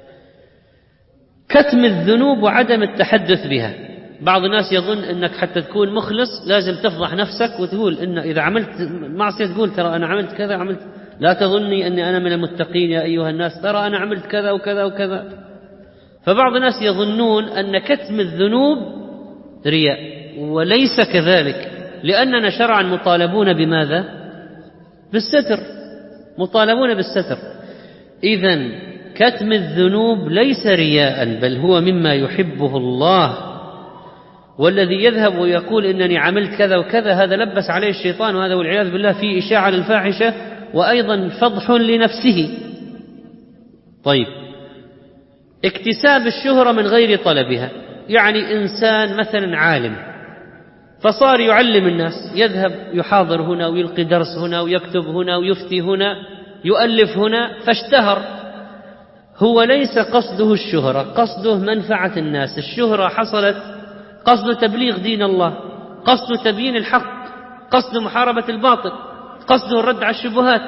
كتم الذنوب وعدم التحدث بها. بعض الناس يظن أنك حتى تكون مخلص لازم تفضح نفسك وتقول إن إذا عملت معصية تقول ترى أنا عملت كذا عملت، لا تظني أني أنا من المتقين يا أيها الناس، ترى أنا عملت كذا وكذا وكذا. فبعض الناس يظنون أن كتم الذنوب رياء، وليس كذلك، لأننا شرعا مطالبون بماذا؟ بالستر، مطالبون بالستر. إذن كتم الذنوب ليس رياء، بل هو مما يحبه الله. والذي يذهب ويقول إنني عملت كذا وكذا هذا لبس عليه الشيطان، وهذا والعياذ بالله فيه إشاعة للفاحشة، وأيضا فضح لنفسه. طيب، اكتساب الشهرة من غير طلبها، يعني إنسان مثلا عالم فصار يعلم الناس، يذهب يحاضر هنا ويلقي درس هنا ويكتب هنا ويفتي هنا، يؤلف هنا، فاشتهر. هو ليس قصده الشهرة، قصده منفعة الناس. الشهرة حصلت قصده تبليغ دين الله، قصده تبيين الحق، قصده محاربة الباطل، قصده الرد على الشبهات.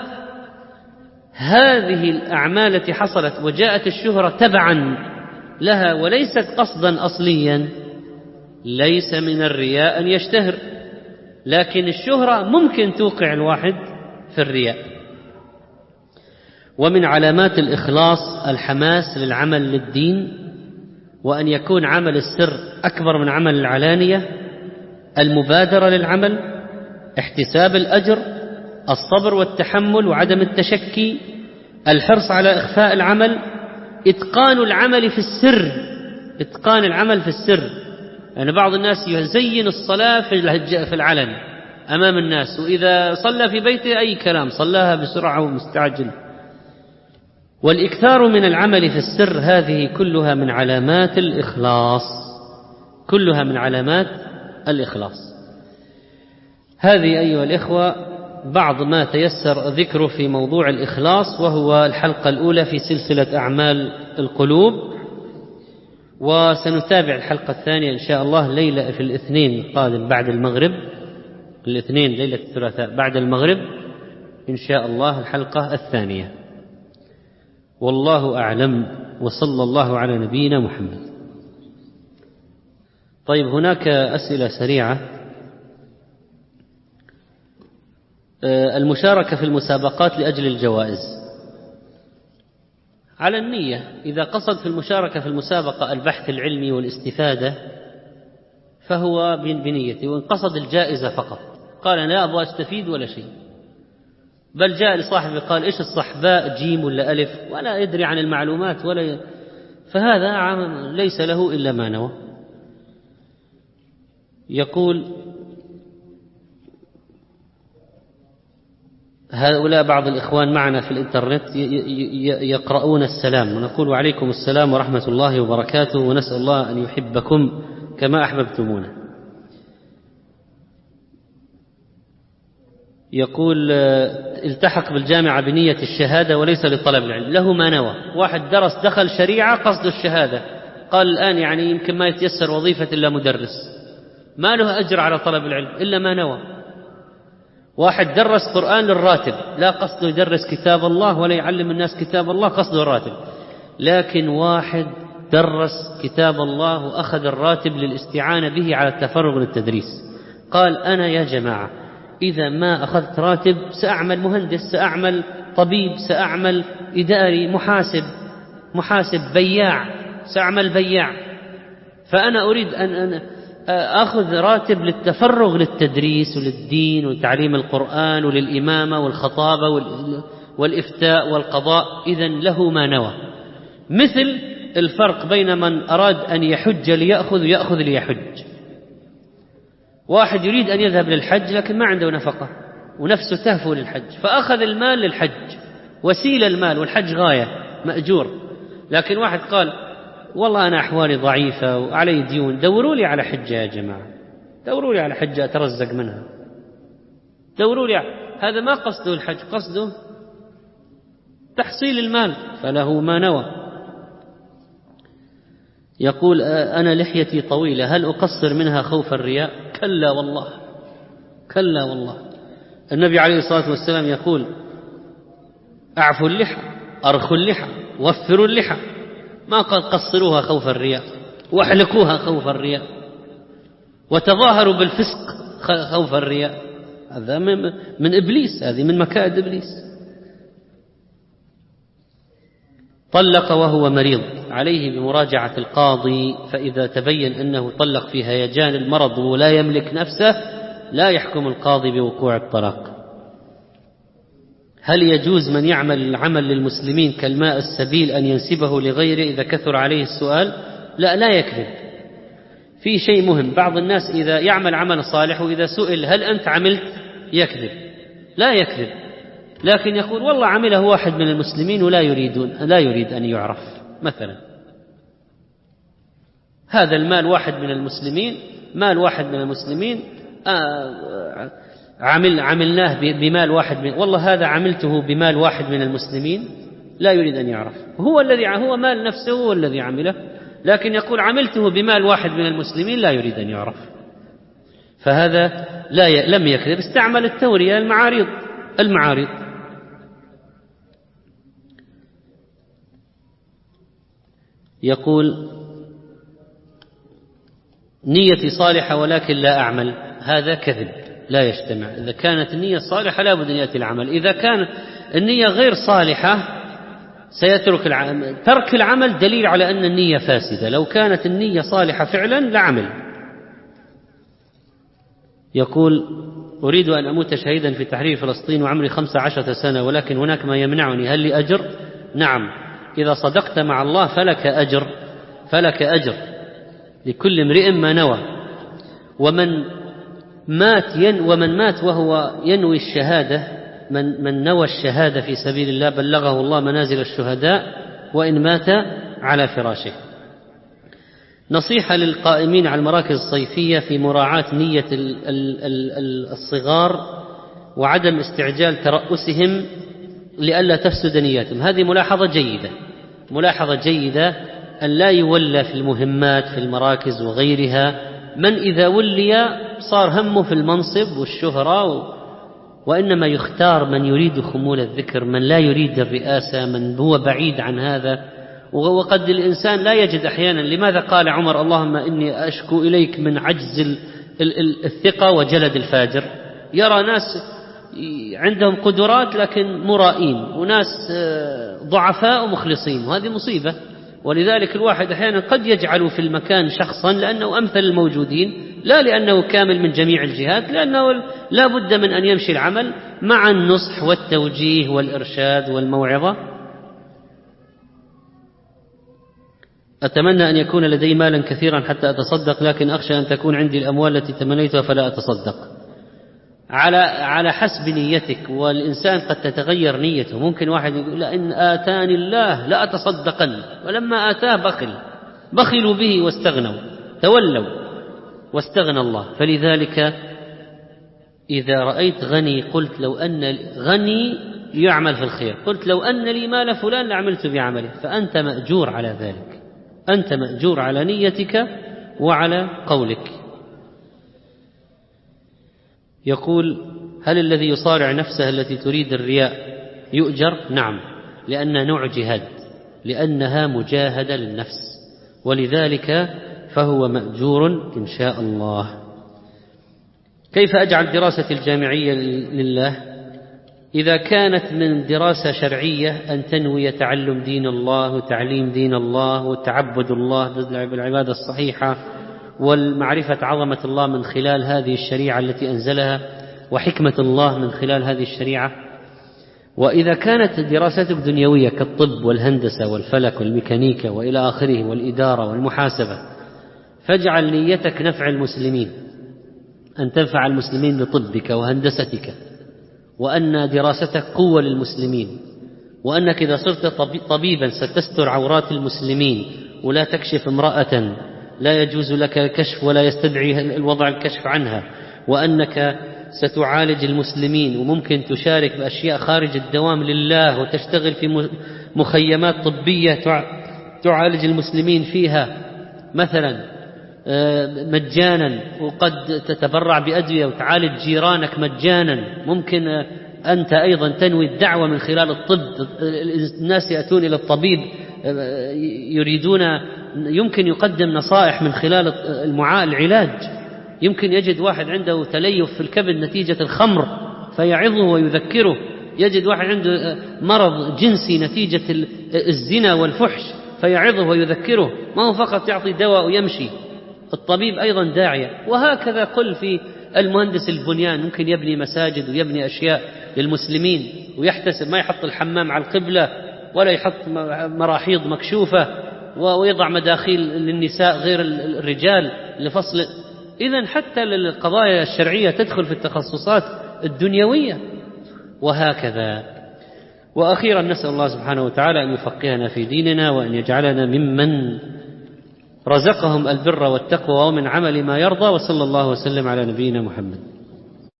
هذه الأعمال التي حصلت وجاءت الشهرة تبعا لها وليست قصدا أصليا، ليس من الرياء أن يشتهر، لكن الشهرة ممكن توقع الواحد في الرياء. ومن علامات الإخلاص الحماس للعمل للدين، وأن يكون عمل السر أكبر من عمل العلانية، المبادرة للعمل، احتساب الأجر، الصبر والتحمل وعدم التشكي، الحرص على إخفاء العمل، إتقان العمل في السر، إتقان العمل في السر. يعني بعض الناس يزين الصلاة في العلن أمام الناس، وإذا صلى في بيته أي كلام، صلاها بسرعة ومستعجل. والإكثار من العمل في السر، هذه كلها من علامات الإخلاص، كلها من علامات الإخلاص. هذه أيها الإخوة بعض ما تيسر ذكره في موضوع الإخلاص، وهو الحلقة الأولى في سلسلة أعمال القلوب. وسنتابع الحلقة الثانية إن شاء الله ليلة في الاثنين القادم بعد المغرب، الاثنين ليلة الثلاثاء بعد المغرب إن شاء الله الحلقة الثانية. والله أعلم، وصلى الله على نبينا محمد. طيب، هناك أسئلة سريعة. المشاركة في المسابقات لأجل الجوائز، على النية. إذا قصد في المشاركة في المسابقة البحث العلمي والاستفادة فهو بنيته، وإن قصد الجائزة فقط قال أنا لا أبغى أستفيد ولا شيء، بل جاء لصاحبه قال إيش الصح، باء جيم ولا ألف، ولا يدري عن المعلومات فهذا ليس له إلا ما نوى. يقول هؤلاء بعض الإخوان معنا في الإنترنت يقرؤون السلام، ونقول وعليكم السلام ورحمة الله وبركاته، ونسأل الله أن يحبكم كما أحببتمونا. يقول التحق بالجامعة بنية الشهادة وليس لطلب العلم، له ما نوى. واحد درس دخل شريعة قصد الشهادة، قال الآن يعني يمكن ما يتيسر وظيفة إلا مدرس، ما له أجر على طلب العلم إلا ما نوى. واحد درس قرآن للراتب، لا قصده يدرس كتاب الله ولا يعلم الناس كتاب الله، قصده الراتب. لكن واحد درس كتاب الله وأخذ الراتب للاستعانة به على التفرغ للتدريس، قال أنا يا جماعة إذا ما أخذت راتب سأعمل مهندس، سأعمل طبيب، سأعمل إداري، محاسب، بياع، سأعمل بياع. فأنا أريد أن أخذ راتب للتفرغ للتدريس وللدين وتعليم القرآن وللإمامة والخطابة والإفتاء والقضاء. إذن له ما نوى. مثل الفرق بين من أراد أن يحج ليأخذ ويأخذ ليحج. واحد يريد أن يذهب للحج لكن ما عنده نفقة ونفسه تهفو للحج، فأخذ المال للحج، وسيلة المال، والحج غاية مأجور. لكن واحد قال والله أنا أحوالي ضعيفة وعلي ديون، دوروا لي على حجة يا جماعة، دوروا لي على حجة أترزق منها، دوروا لي. هذا ما قصده الحج، قصده تحصيل المال، فله ما نوى. يقول أنا لحيتي طويلة، هل أقصر منها خوف الرياء؟ كلا والله، كلا والله. النبي عليه الصلاة والسلام يقول أعفوا اللحى، أرخوا اللحى، وفروا اللحى، ما قال قصروها خوف الرياء، واحلقوها خوف الرياء، وتظاهروا بالفسق خوف الرياء. هذا من إبليس، هذه من مكائد إبليس. طلق وهو مريض، عليه بمراجعة القاضي، فإذا تبين أنه طلق في هيجان المرض ولا يملك نفسه لا يحكم القاضي بوقوع الطلاق. هل يجوز من يعمل العمل للمسلمين كالماء السبيل أن ينسبه لغيره إذا كثر عليه السؤال؟ لا يكذب. في شيء مهم، بعض الناس إذا يعمل عمل صالح وإذا سئل هل أنت عملت يكذب. لا يكذب، لكن يقول والله عمله واحد من المسلمين ولا يريد أن يعرف. مثلا هذا المال واحد من المسلمين، مال واحد من المسلمين، عملناه بمال واحد والله هذا عملته بمال واحد من المسلمين، لا يريد أن يعرف. هو مال نفسه هو الذي عمله، لكن يقول عملته بمال واحد من المسلمين، لا يريد أن يعرف. فهذا لم يكذب، استعمل التورية المعارض. يقول نيتي صالحة ولكن لا أعمل، هذا كذب لا يجتمع. إذا كانت النية صالحة لا بد أن يأتي العمل، إذا كانت النية غير صالحة سيترك العمل. ترك العمل دليل على أن النية فاسدة، لو كانت النية صالحة فعلا لعمل. يقول أريد أن أموت شهيدا في تحرير فلسطين وعمري 15 سنة، ولكن هناك ما يمنعني، هل لي أجر؟ نعم، إذا صدقت مع الله فلك أجر لكل امرئ ما نوى. ومن مات وهو ينوي الشهادة، من نوى الشهادة في سبيل الله بلغه الله منازل الشهداء وإن مات على فراشه. نصيحة للقائمين على المراكز الصيفية في مراعاة نية الصغار وعدم استعجال ترأسهم لئلا تفسد نياتهم. هذه ملاحظة جيدة أن لا يولى في المهمات في المراكز وغيرها من إذا ولي صار همه في المنصب والشهرة، وإنما يختار من يريد خمول الذكر، من لا يريد الرئاسة، من هو بعيد عن هذا. وقد الإنسان لا يجد أحيانا. لماذا قال عمر اللهم إني أشكو إليك من عجز الثقة وجلد الفاجر؟ يرى ناس عندهم قدرات لكن مرائين، وناس ضعفاء ومخلصين، وهذه مصيبة. ولذلك الواحد أحيانا قد يجعل في المكان شخصا لأنه أمثل الموجودين، لا لأنه كامل من جميع الجهات، لأنه لا بد من أن يمشي العمل مع النصح والتوجيه والإرشاد والموعظة. أتمنى أن يكون لدي مالا كثيرا حتى أتصدق، لكن أخشى أن تكون عندي الأموال التي تمنيتها فلا أتصدق. على حسب نيتك، والإنسان قد تتغير نيته. ممكن واحد يقول لئن آتاني الله لا أتصدقن، ولما آتاه بخلوا به واستغنوا، تولوا واستغنى الله. فلذلك إذا رأيت غني قلت لو أن غني يعمل في الخير، قلت لو أن لي مال فلان لعملت بعمله، فأنت مأجور على ذلك، أنت مأجور على نيتك وعلى قولك. يقول هل الذي يصارع نفسه التي تريد الرياء يؤجر؟ نعم، لأن نوع جهاد، لأنها مجاهدة للنفس، ولذلك فهو مأجور إن شاء الله. كيف أجعل دراستي الجامعية لله؟ إذا كانت من دراسة شرعية أن تنوي تعلم دين الله وتعليم دين الله وتعبد الله بالعبادة الصحيحة والمعرفة عظمة الله من خلال هذه الشريعة التي أنزلها وحكمة الله من خلال هذه الشريعة. وإذا كانت دراستك دنيوية كالطب والهندسة والفلك والميكانيكا وإلى آخره والإدارة والمحاسبة، فاجعل نيتك نفع المسلمين، أن تنفع المسلمين بطبك وهندستك، وأن دراستك قوة للمسلمين، وأنك إذا صرت طبيبا ستستر عورات المسلمين ولا تكشف امرأة لا يجوز لك الكشف ولا يستدعي الوضع الكشف عنها، وأنك ستعالج المسلمين وممكن تشارك بأشياء خارج الدوام لله وتشتغل في مخيمات طبية تعالج المسلمين فيها مثلا مجانا، وقد تتبرع بأدوية وتعالج جيرانك مجانا. ممكن أنت أيضا تنوي الدعوة من خلال الطب، الناس يأتون إلى الطبيب يمكن يقدم نصائح من خلال العلاج. يمكن يجد واحد عنده تليف في الكبد نتيجة الخمر فيعظه ويذكره يجد واحد عنده مرض جنسي نتيجة الزنا والفحش فيعظه ويذكره، ما هو فقط يعطي دواء ويمشي. الطبيب أيضا داعية. وهكذا قل في المهندس البنيان، ممكن يبني مساجد ويبني أشياء للمسلمين ويحتسب، ما يحط الحمام على القبلة ولا يحط مراحيض مكشوفة ويضع مداخيل للنساء غير الرجال لفصل. إذن حتى القضايا الشرعية تدخل في التخصصات الدنيوية وهكذا. وأخيرا نسأل الله سبحانه وتعالى أن يفقهنا في ديننا، وأن يجعلنا ممن رزقهم البر والتقوى ومن عمل ما يرضى. وصلى الله وسلم على نبينا محمد.